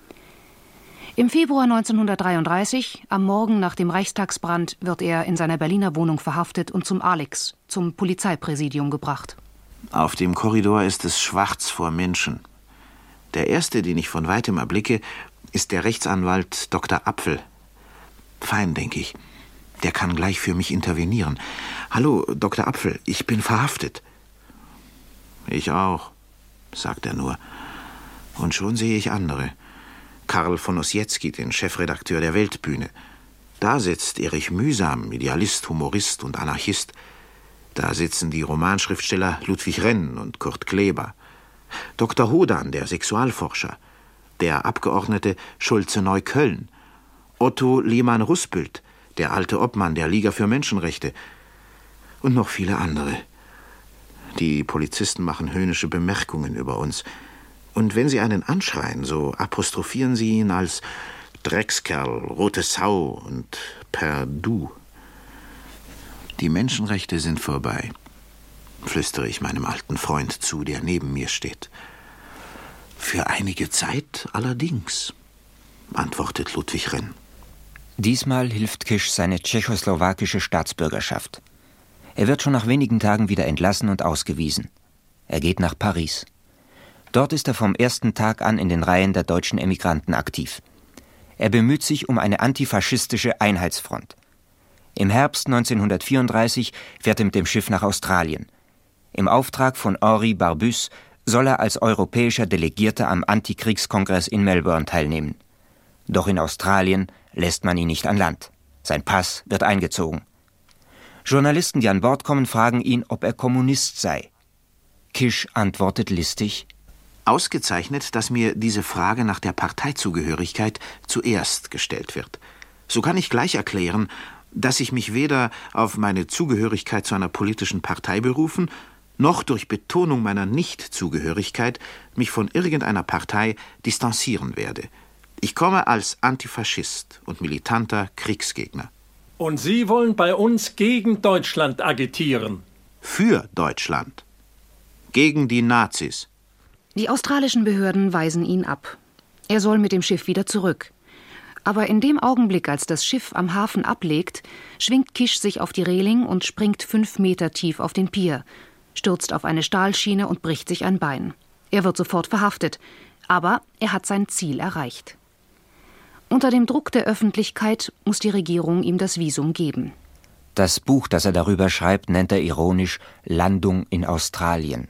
Im Februar neunzehnhundertdreiunddreißig, am Morgen nach dem Reichstagsbrand, wird er in seiner Berliner Wohnung verhaftet und zum Alex, zum Polizeipräsidium gebracht. Auf dem Korridor ist es schwarz vor Menschen. Der erste, den ich von weitem erblicke, ist der Rechtsanwalt Doktor Apfel. Fein, denke ich. Der kann gleich für mich intervenieren. »Hallo, Doktor Apfel, ich bin verhaftet.« »Ich auch«, sagt er nur. Und schon sehe ich andere. Karl von Ossietzky, den Chefredakteur der Weltbühne. Da sitzt Erich Mühsam, Idealist, Humorist und Anarchist. Da sitzen die Romanschriftsteller Ludwig Renn und Kurt Kleber. Doktor Hodan, der Sexualforscher. Der Abgeordnete Schulze-Neukölln. Otto Lehmann-Ruspelt, der alte Obmann der Liga für Menschenrechte. Und noch viele andere. Die Polizisten machen höhnische Bemerkungen über uns. Und wenn sie einen anschreien, so apostrophieren sie ihn als Dreckskerl, rote Sau und per Du. Die Menschenrechte sind vorbei, flüstere ich meinem alten Freund zu, der neben mir steht. Für einige Zeit allerdings, antwortet Ludwig Renn. Diesmal hilft Kisch seine tschechoslowakische Staatsbürgerschaft. Er wird schon nach wenigen Tagen wieder entlassen und ausgewiesen. Er geht nach Paris. Dort ist er vom ersten Tag an in den Reihen der deutschen Emigranten aktiv. Er bemüht sich um eine antifaschistische Einheitsfront. Im Herbst neunzehnhundertvierunddreißig fährt er mit dem Schiff nach Australien. Im Auftrag von Henri Barbusse soll er als europäischer Delegierter am Antikriegskongress in Melbourne teilnehmen. Doch in Australien lässt man ihn nicht an Land. Sein Pass wird eingezogen. Journalisten, die an Bord kommen, fragen ihn, ob er Kommunist sei. Kisch antwortet listig: Ausgezeichnet, dass mir diese Frage nach der Parteizugehörigkeit zuerst gestellt wird. So kann ich gleich erklären, dass ich mich weder auf meine Zugehörigkeit zu einer politischen Partei berufen, noch durch Betonung meiner Nichtzugehörigkeit mich von irgendeiner Partei distanzieren werde. Ich komme als Antifaschist und militanter Kriegsgegner. Und Sie wollen bei uns gegen Deutschland agitieren? Für Deutschland. Gegen die Nazis. Die australischen Behörden weisen ihn ab. Er soll mit dem Schiff wieder zurück. Aber in dem Augenblick, als das Schiff am Hafen ablegt, schwingt Kisch sich auf die Reling und springt fünf Meter tief auf den Pier, stürzt auf eine Stahlschiene und bricht sich ein Bein. Er wird sofort verhaftet, aber er hat sein Ziel erreicht. Unter dem Druck der Öffentlichkeit muss die Regierung ihm das Visum geben. Das Buch, das er darüber schreibt, nennt er ironisch »Landung in Australien«.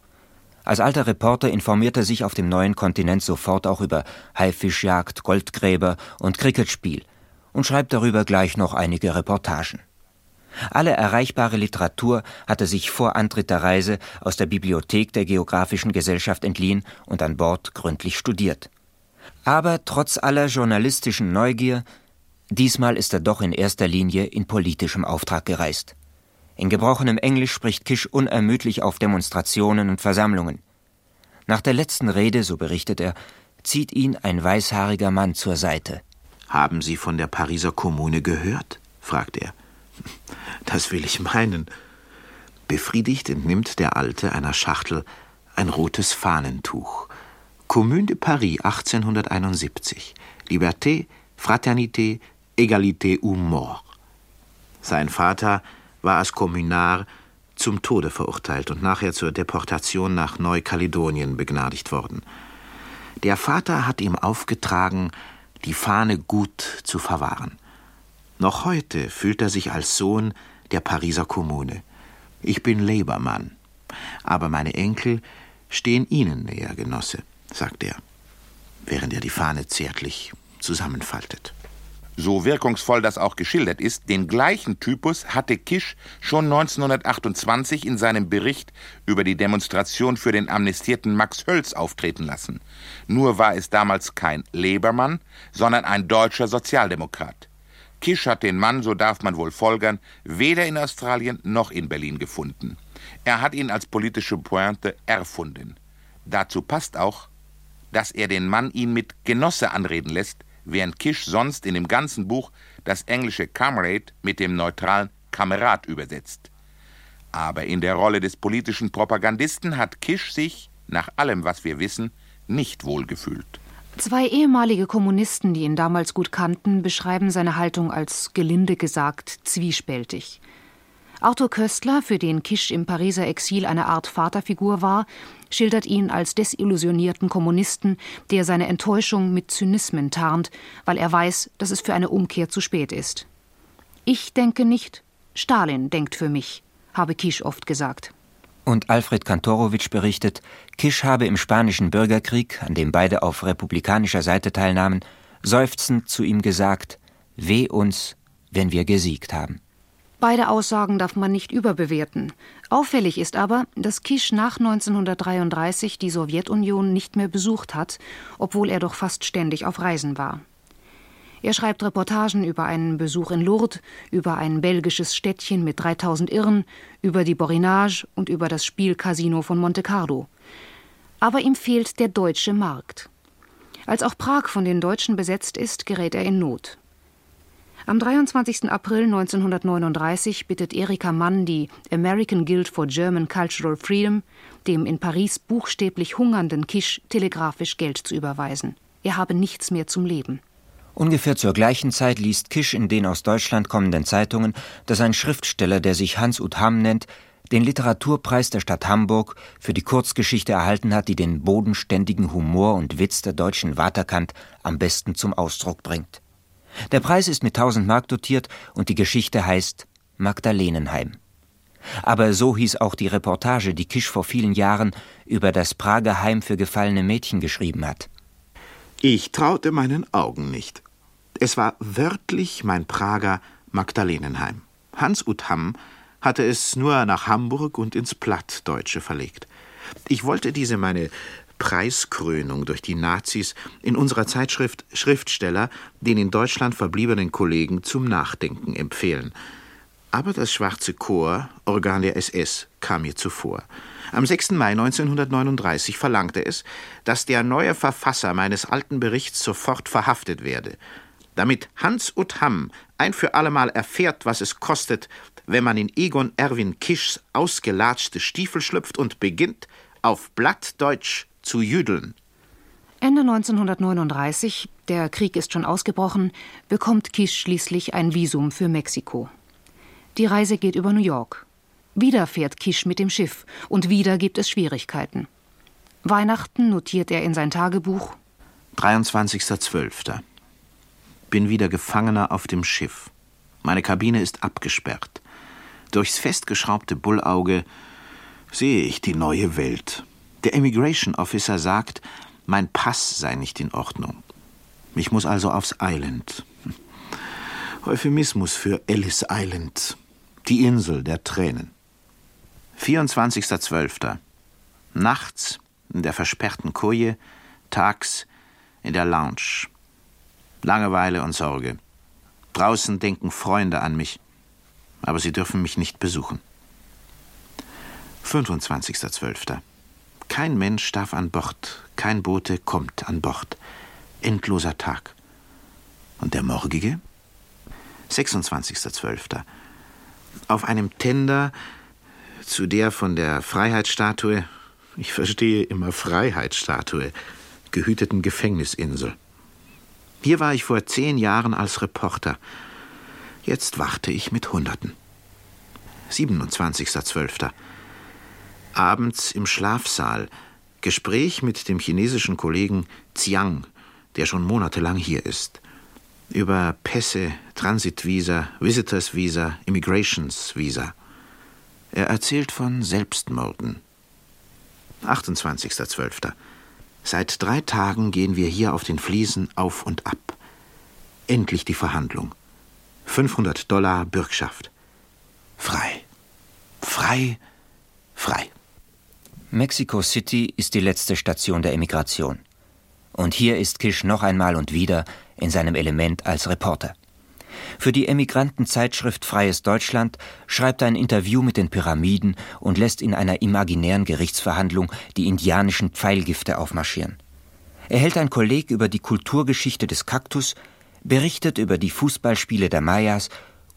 Als alter Reporter informiert er sich auf dem neuen Kontinent sofort auch über Haifischjagd, Goldgräber und Cricketspiel und schreibt darüber gleich noch einige Reportagen. Alle erreichbare Literatur hat er sich vor Antritt der Reise aus der Bibliothek der Geographischen Gesellschaft entliehen und an Bord gründlich studiert. Aber trotz aller journalistischen Neugier, diesmal ist er doch in erster Linie in politischem Auftrag gereist. In gebrochenem Englisch spricht Kisch unermüdlich auf Demonstrationen und Versammlungen. Nach der letzten Rede, so berichtet er, zieht ihn ein weißhaariger Mann zur Seite. »Haben Sie von der Pariser Kommune gehört?« fragt er. »Das will ich meinen.« Befriedigt entnimmt der Alte einer Schachtel ein rotes Fahnentuch. Commune de Paris achtzehnhunderteinundsiebzig. Liberté, Fraternité, Égalité ou mort. Sein Vater war als Kommunar zum Tode verurteilt und nachher zur Deportation nach Neukaledonien begnadigt worden. Der Vater hat ihm aufgetragen, die Fahne gut zu verwahren. Noch heute fühlt er sich als Sohn der Pariser Kommune. Ich bin Labour-Mann, aber meine Enkel stehen Ihnen näher, Genosse, sagt er, während er die Fahne zärtlich zusammenfaltet. So wirkungsvoll das auch geschildert ist, den gleichen Typus hatte Kisch schon neunzehnhundertachtundzwanzig in seinem Bericht über die Demonstration für den amnestierten Max Hölz auftreten lassen. Nur war es damals kein Labour-Mann, sondern ein deutscher Sozialdemokrat. Kisch hat den Mann, so darf man wohl folgern, weder in Australien noch in Berlin gefunden. Er hat ihn als politische Pointe erfunden. Dazu passt auch, dass er den Mann ihn mit Genosse anreden lässt, während Kisch sonst in dem ganzen Buch das englische Comrade mit dem neutralen Kamerad übersetzt. Aber in der Rolle des politischen Propagandisten hat Kisch sich, nach allem, was wir wissen, nicht wohlgefühlt. Zwei ehemalige Kommunisten, die ihn damals gut kannten, beschreiben seine Haltung als, gelinde gesagt, zwiespältig. Arthur Köstler, für den Kisch im Pariser Exil eine Art Vaterfigur war, schildert ihn als desillusionierten Kommunisten, der seine Enttäuschung mit Zynismen tarnt, weil er weiß, dass es für eine Umkehr zu spät ist. Ich denke nicht, Stalin denkt für mich, habe Kisch oft gesagt. Und Alfred Kantorowicz berichtet, Kisch habe im Spanischen Bürgerkrieg, an dem beide auf republikanischer Seite teilnahmen, seufzend zu ihm gesagt: Weh uns, wenn wir gesiegt haben. Beide Aussagen darf man nicht überbewerten. Auffällig ist aber, dass Kisch nach neunzehnhundertdreiunddreißig die Sowjetunion nicht mehr besucht hat, obwohl er doch fast ständig auf Reisen war. Er schreibt Reportagen über einen Besuch in Lourdes, über ein belgisches Städtchen mit dreitausend Irren, über die Borinage und über das Spielcasino von Monte Carlo. Aber ihm fehlt der deutsche Markt. Als auch Prag von den Deutschen besetzt ist, gerät er in Not. Am dreiundzwanzigsten April neunzehnhundertneununddreißig bittet Erika Mann die American Guild for German Cultural Freedom, dem in Paris buchstäblich hungernden Kisch telegrafisch Geld zu überweisen. Er habe nichts mehr zum Leben. Ungefähr zur gleichen Zeit liest Kisch in den aus Deutschland kommenden Zeitungen, dass ein Schriftsteller, der sich Hans-Ut Hamm nennt, den Literaturpreis der Stadt Hamburg für die Kurzgeschichte erhalten hat, die den bodenständigen Humor und Witz der deutschen Waterkant am besten zum Ausdruck bringt. Der Preis ist mit tausend Mark dotiert und die Geschichte heißt Magdalenenheim. Aber so hieß auch die Reportage, die Kisch vor vielen Jahren über das Prager Heim für gefallene Mädchen geschrieben hat. Ich traute meinen Augen nicht. Es war wörtlich mein Prager Magdalenenheim. Hans-Ut Hamm hatte es nur nach Hamburg und ins Plattdeutsche verlegt. Ich wollte diese meine Preiskrönung durch die Nazis in unserer Zeitschrift Schriftsteller den in Deutschland verbliebenen Kollegen zum Nachdenken empfehlen. Aber das Schwarze Korps, Organ der S S, kam mir zuvor. Am sechsten Mai neunzehnhundertneununddreißig verlangte es, dass der neue Verfasser meines alten Berichts sofort verhaftet werde, damit Hans-Ut Hamm ein für allemal erfährt, was es kostet, wenn man in Egon Erwin Kischs ausgelatschte Stiefel schlüpft und beginnt, auf Blattdeutsch zu jüdeln. Ende neunzehnhundertneununddreißig, der Krieg ist schon ausgebrochen, bekommt Kisch schließlich ein Visum für Mexiko. Die Reise geht über New York. Wieder fährt Kisch mit dem Schiff und wieder gibt es Schwierigkeiten. Weihnachten notiert er in sein Tagebuch: dreiundzwanzigster zwölfter Bin wieder Gefangener auf dem Schiff. Meine Kabine ist abgesperrt. Durchs festgeschraubte Bullauge sehe ich die neue Welt. Der Immigration Officer sagt, mein Pass sei nicht in Ordnung. Ich muss also aufs Island. Euphemismus für Ellis Island. Die Insel der Tränen. vierundzwanzigster zwölfter Nachts in der versperrten Koje, tags in der Lounge. Langeweile und Sorge. Draußen denken Freunde an mich, aber sie dürfen mich nicht besuchen. fünfundzwanzigster zwölfter Kein Mensch darf an Bord, kein Bote kommt an Bord. Endloser Tag. Und der morgige? sechsundzwanzigster zwölfter Auf einem Tender zu der von der Freiheitsstatue, ich verstehe immer Freiheitsstatue, gehüteten Gefängnisinsel. Hier war ich vor zehn Jahren als Reporter. Jetzt warte ich mit Hunderten. siebenundzwanzigster zwölfter Abends im Schlafsaal. Gespräch mit dem chinesischen Kollegen Ziang, der schon monatelang hier ist. Über Pässe, Transitvisa, Visitorsvisa, Immigrationsvisa. Er erzählt von Selbstmorden. achtundzwanzigster zwölfter Seit drei Tagen gehen wir hier auf den Fliesen auf und ab. Endlich die Verhandlung. fünfhundert Dollar Bürgschaft. Frei. Frei. Frei. Mexico City ist die letzte Station der Emigration. Und hier ist Kisch noch einmal und wieder in seinem Element als Reporter. Für die Emigrantenzeitschrift Freies Deutschland schreibt er ein Interview mit den Pyramiden und lässt in einer imaginären Gerichtsverhandlung die indianischen Pfeilgifte aufmarschieren. Er hält ein Kolleg über die Kulturgeschichte des Kaktus, berichtet über die Fußballspiele der Mayas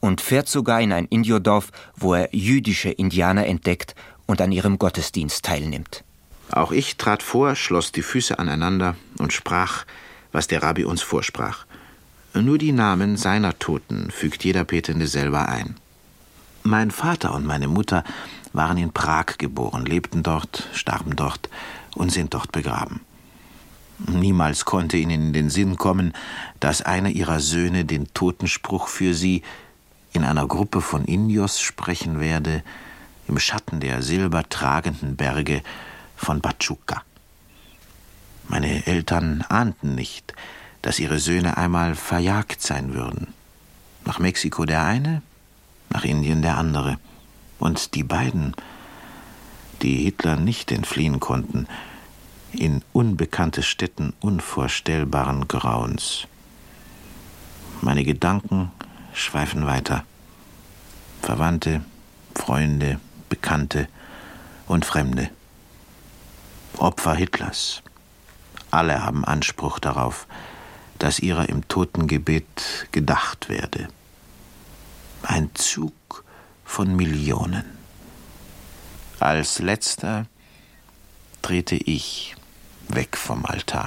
und fährt sogar in ein Indiodorf, wo er jüdische Indianer entdeckt und an ihrem Gottesdienst teilnimmt. Auch ich trat vor, schloss die Füße aneinander und sprach, was der Rabbi uns vorsprach. Nur die Namen seiner Toten fügt jeder Betende selber ein. Mein Vater und meine Mutter waren in Prag geboren, lebten dort, starben dort und sind dort begraben. Niemals konnte ihnen in den Sinn kommen, dass einer ihrer Söhne den Totenspruch für sie in einer Gruppe von Indios sprechen werde, im Schatten der silbertragenden Berge von Pachuca. Meine Eltern ahnten nicht, dass ihre Söhne einmal verjagt sein würden. Nach Mexiko der eine, nach Indien der andere. Und die beiden, die Hitler nicht entfliehen konnten, in unbekannte Stätten unvorstellbaren Grauens. Meine Gedanken schweifen weiter. Verwandte, Freunde, Bekannte und Fremde. Opfer Hitlers. Alle haben Anspruch darauf, dass ihrer im Totengebet gedacht werde. Ein Zug von Millionen. Als letzter trete ich weg vom Altar.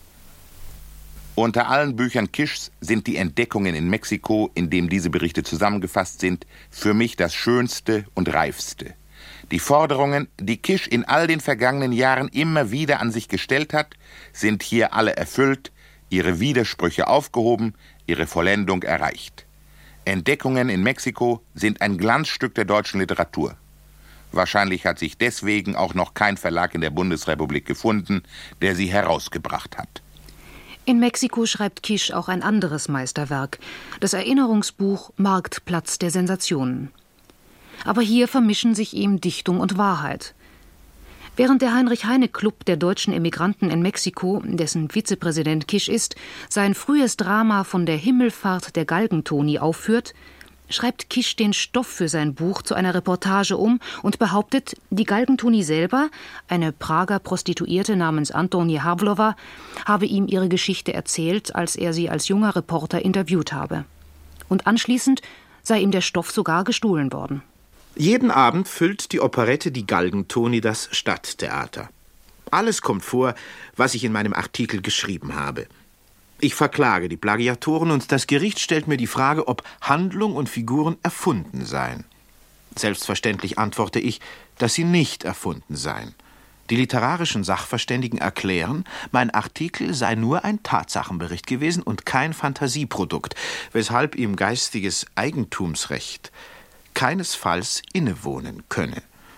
Unter allen Büchern Kischs sind die Entdeckungen in Mexiko, in dem diese Berichte zusammengefasst sind, für mich das Schönste und Reifste. Die Forderungen, die Kisch in all den vergangenen Jahren immer wieder an sich gestellt hat, sind hier alle erfüllt, ihre Widersprüche aufgehoben, ihre Vollendung erreicht. Entdeckungen in Mexiko sind ein Glanzstück der deutschen Literatur. Wahrscheinlich hat sich deswegen auch noch kein Verlag in der Bundesrepublik gefunden, der sie herausgebracht hat. In Mexiko schreibt Kisch auch ein anderes Meisterwerk, das Erinnerungsbuch Marktplatz der Sensationen. Aber hier vermischen sich ihm Dichtung und Wahrheit. Während der Heinrich-Heine-Club der deutschen Emigranten in Mexiko, dessen Vizepräsident Kisch ist, sein frühes Drama von der Himmelfahrt der Galgentoni aufführt, schreibt Kisch den Stoff für sein Buch zu einer Reportage um und behauptet, die Galgentoni selber, eine Prager Prostituierte namens Antonie Havlova, habe ihm ihre Geschichte erzählt, als er sie als junger Reporter interviewt habe. Und anschließend sei ihm der Stoff sogar gestohlen worden. Jeden Abend füllt die Operette Die Galgentoni das Stadttheater. Alles kommt vor, was ich in meinem Artikel geschrieben habe. Ich verklage die Plagiatoren und das Gericht stellt mir die Frage, ob Handlung und Figuren erfunden seien. Selbstverständlich antworte ich, dass sie nicht erfunden seien. Die literarischen Sachverständigen erklären, mein Artikel sei nur ein Tatsachenbericht gewesen und kein Fantasieprodukt, weshalb ihm geistiges Eigentumsrecht keinesfalls innewohnen könne.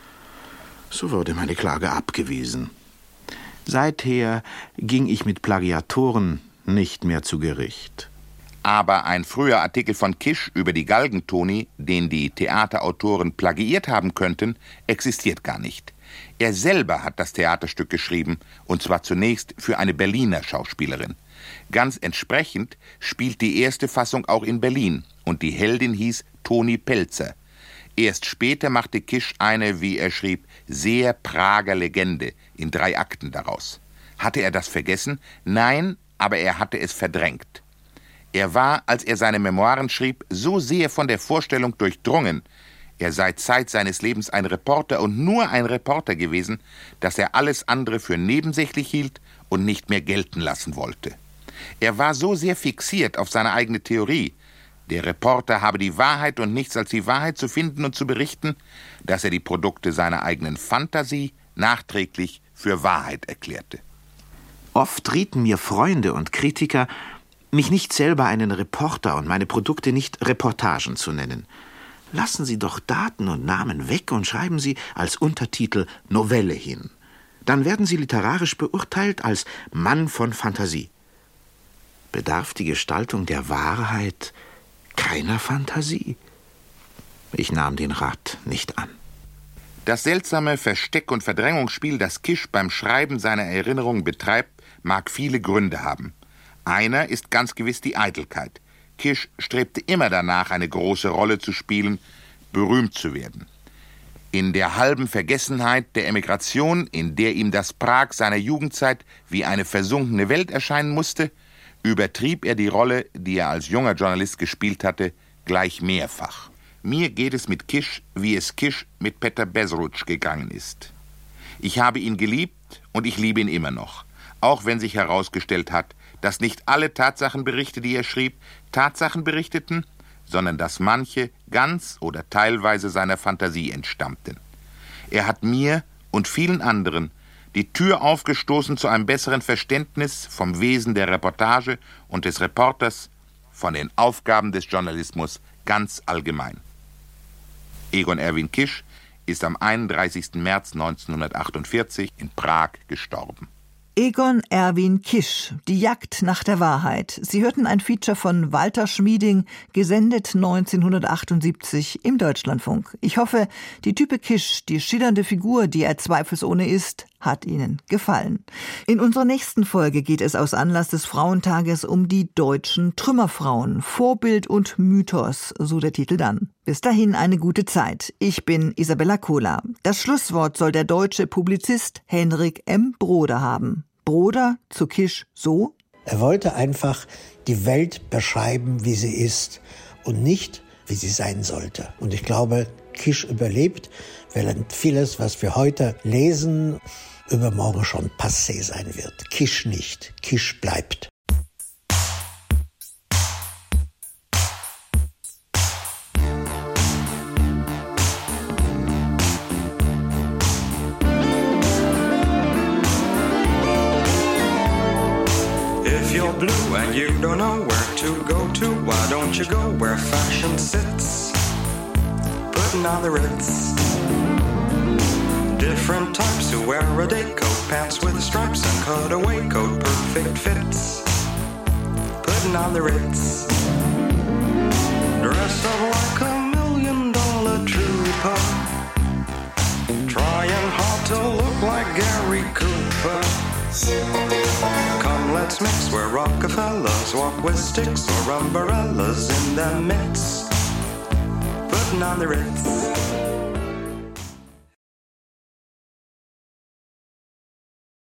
So wurde meine Klage abgewiesen. Seither ging ich mit Plagiatoren nicht mehr zu Gericht. Aber ein früher Artikel von Kisch über die Galgentoni, den die Theaterautoren plagiiert haben könnten, existiert gar nicht. Er selber hat das Theaterstück geschrieben, und zwar zunächst für eine Berliner Schauspielerin. Ganz entsprechend spielt die erste Fassung auch in Berlin, und die Heldin hieß Toni Pelzer. Erst später machte Kisch eine, wie er schrieb, sehr Prager Legende in drei Akten daraus. Hatte er das vergessen? Nein, aber er hatte es verdrängt. Er war, als er seine Memoiren schrieb, so sehr von der Vorstellung durchdrungen, er sei Zeit seines Lebens ein Reporter und nur ein Reporter gewesen, dass er alles andere für nebensächlich hielt und nicht mehr gelten lassen wollte. Er war so sehr fixiert auf seine eigene Theorie, der Reporter habe die Wahrheit und nichts als die Wahrheit zu finden und zu berichten, dass er die Produkte seiner eigenen Fantasie nachträglich für Wahrheit erklärte. Oft rieten mir Freunde und Kritiker, mich nicht selber einen Reporter und meine Produkte nicht Reportagen zu nennen. Lassen Sie doch Daten und Namen weg und schreiben Sie als Untertitel Novelle hin. Dann werden Sie literarisch beurteilt als Mann von Fantasie. Bedarf die Gestaltung der Wahrheit keiner Fantasie? Ich nahm den Rat nicht an. Das seltsame Versteck- und Verdrängungsspiel, das Kisch beim Schreiben seiner Erinnerungen betreibt, mag viele Gründe haben. Einer ist ganz gewiss die Eitelkeit. Kisch strebte immer danach, eine große Rolle zu spielen, berühmt zu werden. In der halben Vergessenheit der Emigration, in der ihm das Prag seiner Jugendzeit wie eine versunkene Welt erscheinen musste, übertrieb er die Rolle, die er als junger Journalist gespielt hatte, gleich mehrfach. Mir geht es mit Kisch, wie es Kisch mit Peter Bezruc gegangen ist. Ich habe ihn geliebt und ich liebe ihn immer noch, auch wenn sich herausgestellt hat, dass nicht alle Tatsachenberichte, die er schrieb, Tatsachen berichteten, sondern dass manche ganz oder teilweise seiner Fantasie entstammten. Er hat mir und vielen anderen die Tür aufgestoßen zu einem besseren Verständnis vom Wesen der Reportage und des Reporters, von den Aufgaben des Journalismus ganz allgemein. Egon Erwin Kisch ist am einunddreißigsten März neunzehnhundertachtundvierzig in Prag gestorben. Egon Erwin Kisch, die Jagd nach der Wahrheit. Sie hörten ein Feature von Walter Schmieding, gesendet neunzehnhundertachtundsiebzig im Deutschlandfunk. Ich hoffe, die Type Kisch, die schillernde Figur, die er zweifelsohne ist, hat Ihnen gefallen. In unserer nächsten Folge geht es aus Anlass des Frauentages um die deutschen Trümmerfrauen. Vorbild und Mythos, so der Titel dann. Bis dahin eine gute Zeit. Ich bin Isabella Kohler. Das Schlusswort soll der deutsche Publizist Henrik M. Broder haben. Broder zu Kisch so: Er wollte einfach die Welt beschreiben, wie sie ist und nicht, wie sie sein sollte. Und ich glaube, Kisch überlebt, während vieles, was wir heute lesen, übermorgen schon passé sein wird. Kisch nicht. Kisch bleibt. If you're blue and you don't know where to go to, why don't you go where fashion sits? Putting on the Ritz. Different types who wear a day coat, pants with stripes and cutaway coat, perfect fits. Putting on the Ritz. Dressed up like a million dollar trooper, trying hard to look like Gary Cooper. Come, let's mix where Rockefellers walk with sticks or umbrellas in their midst. Putting on the Ritz.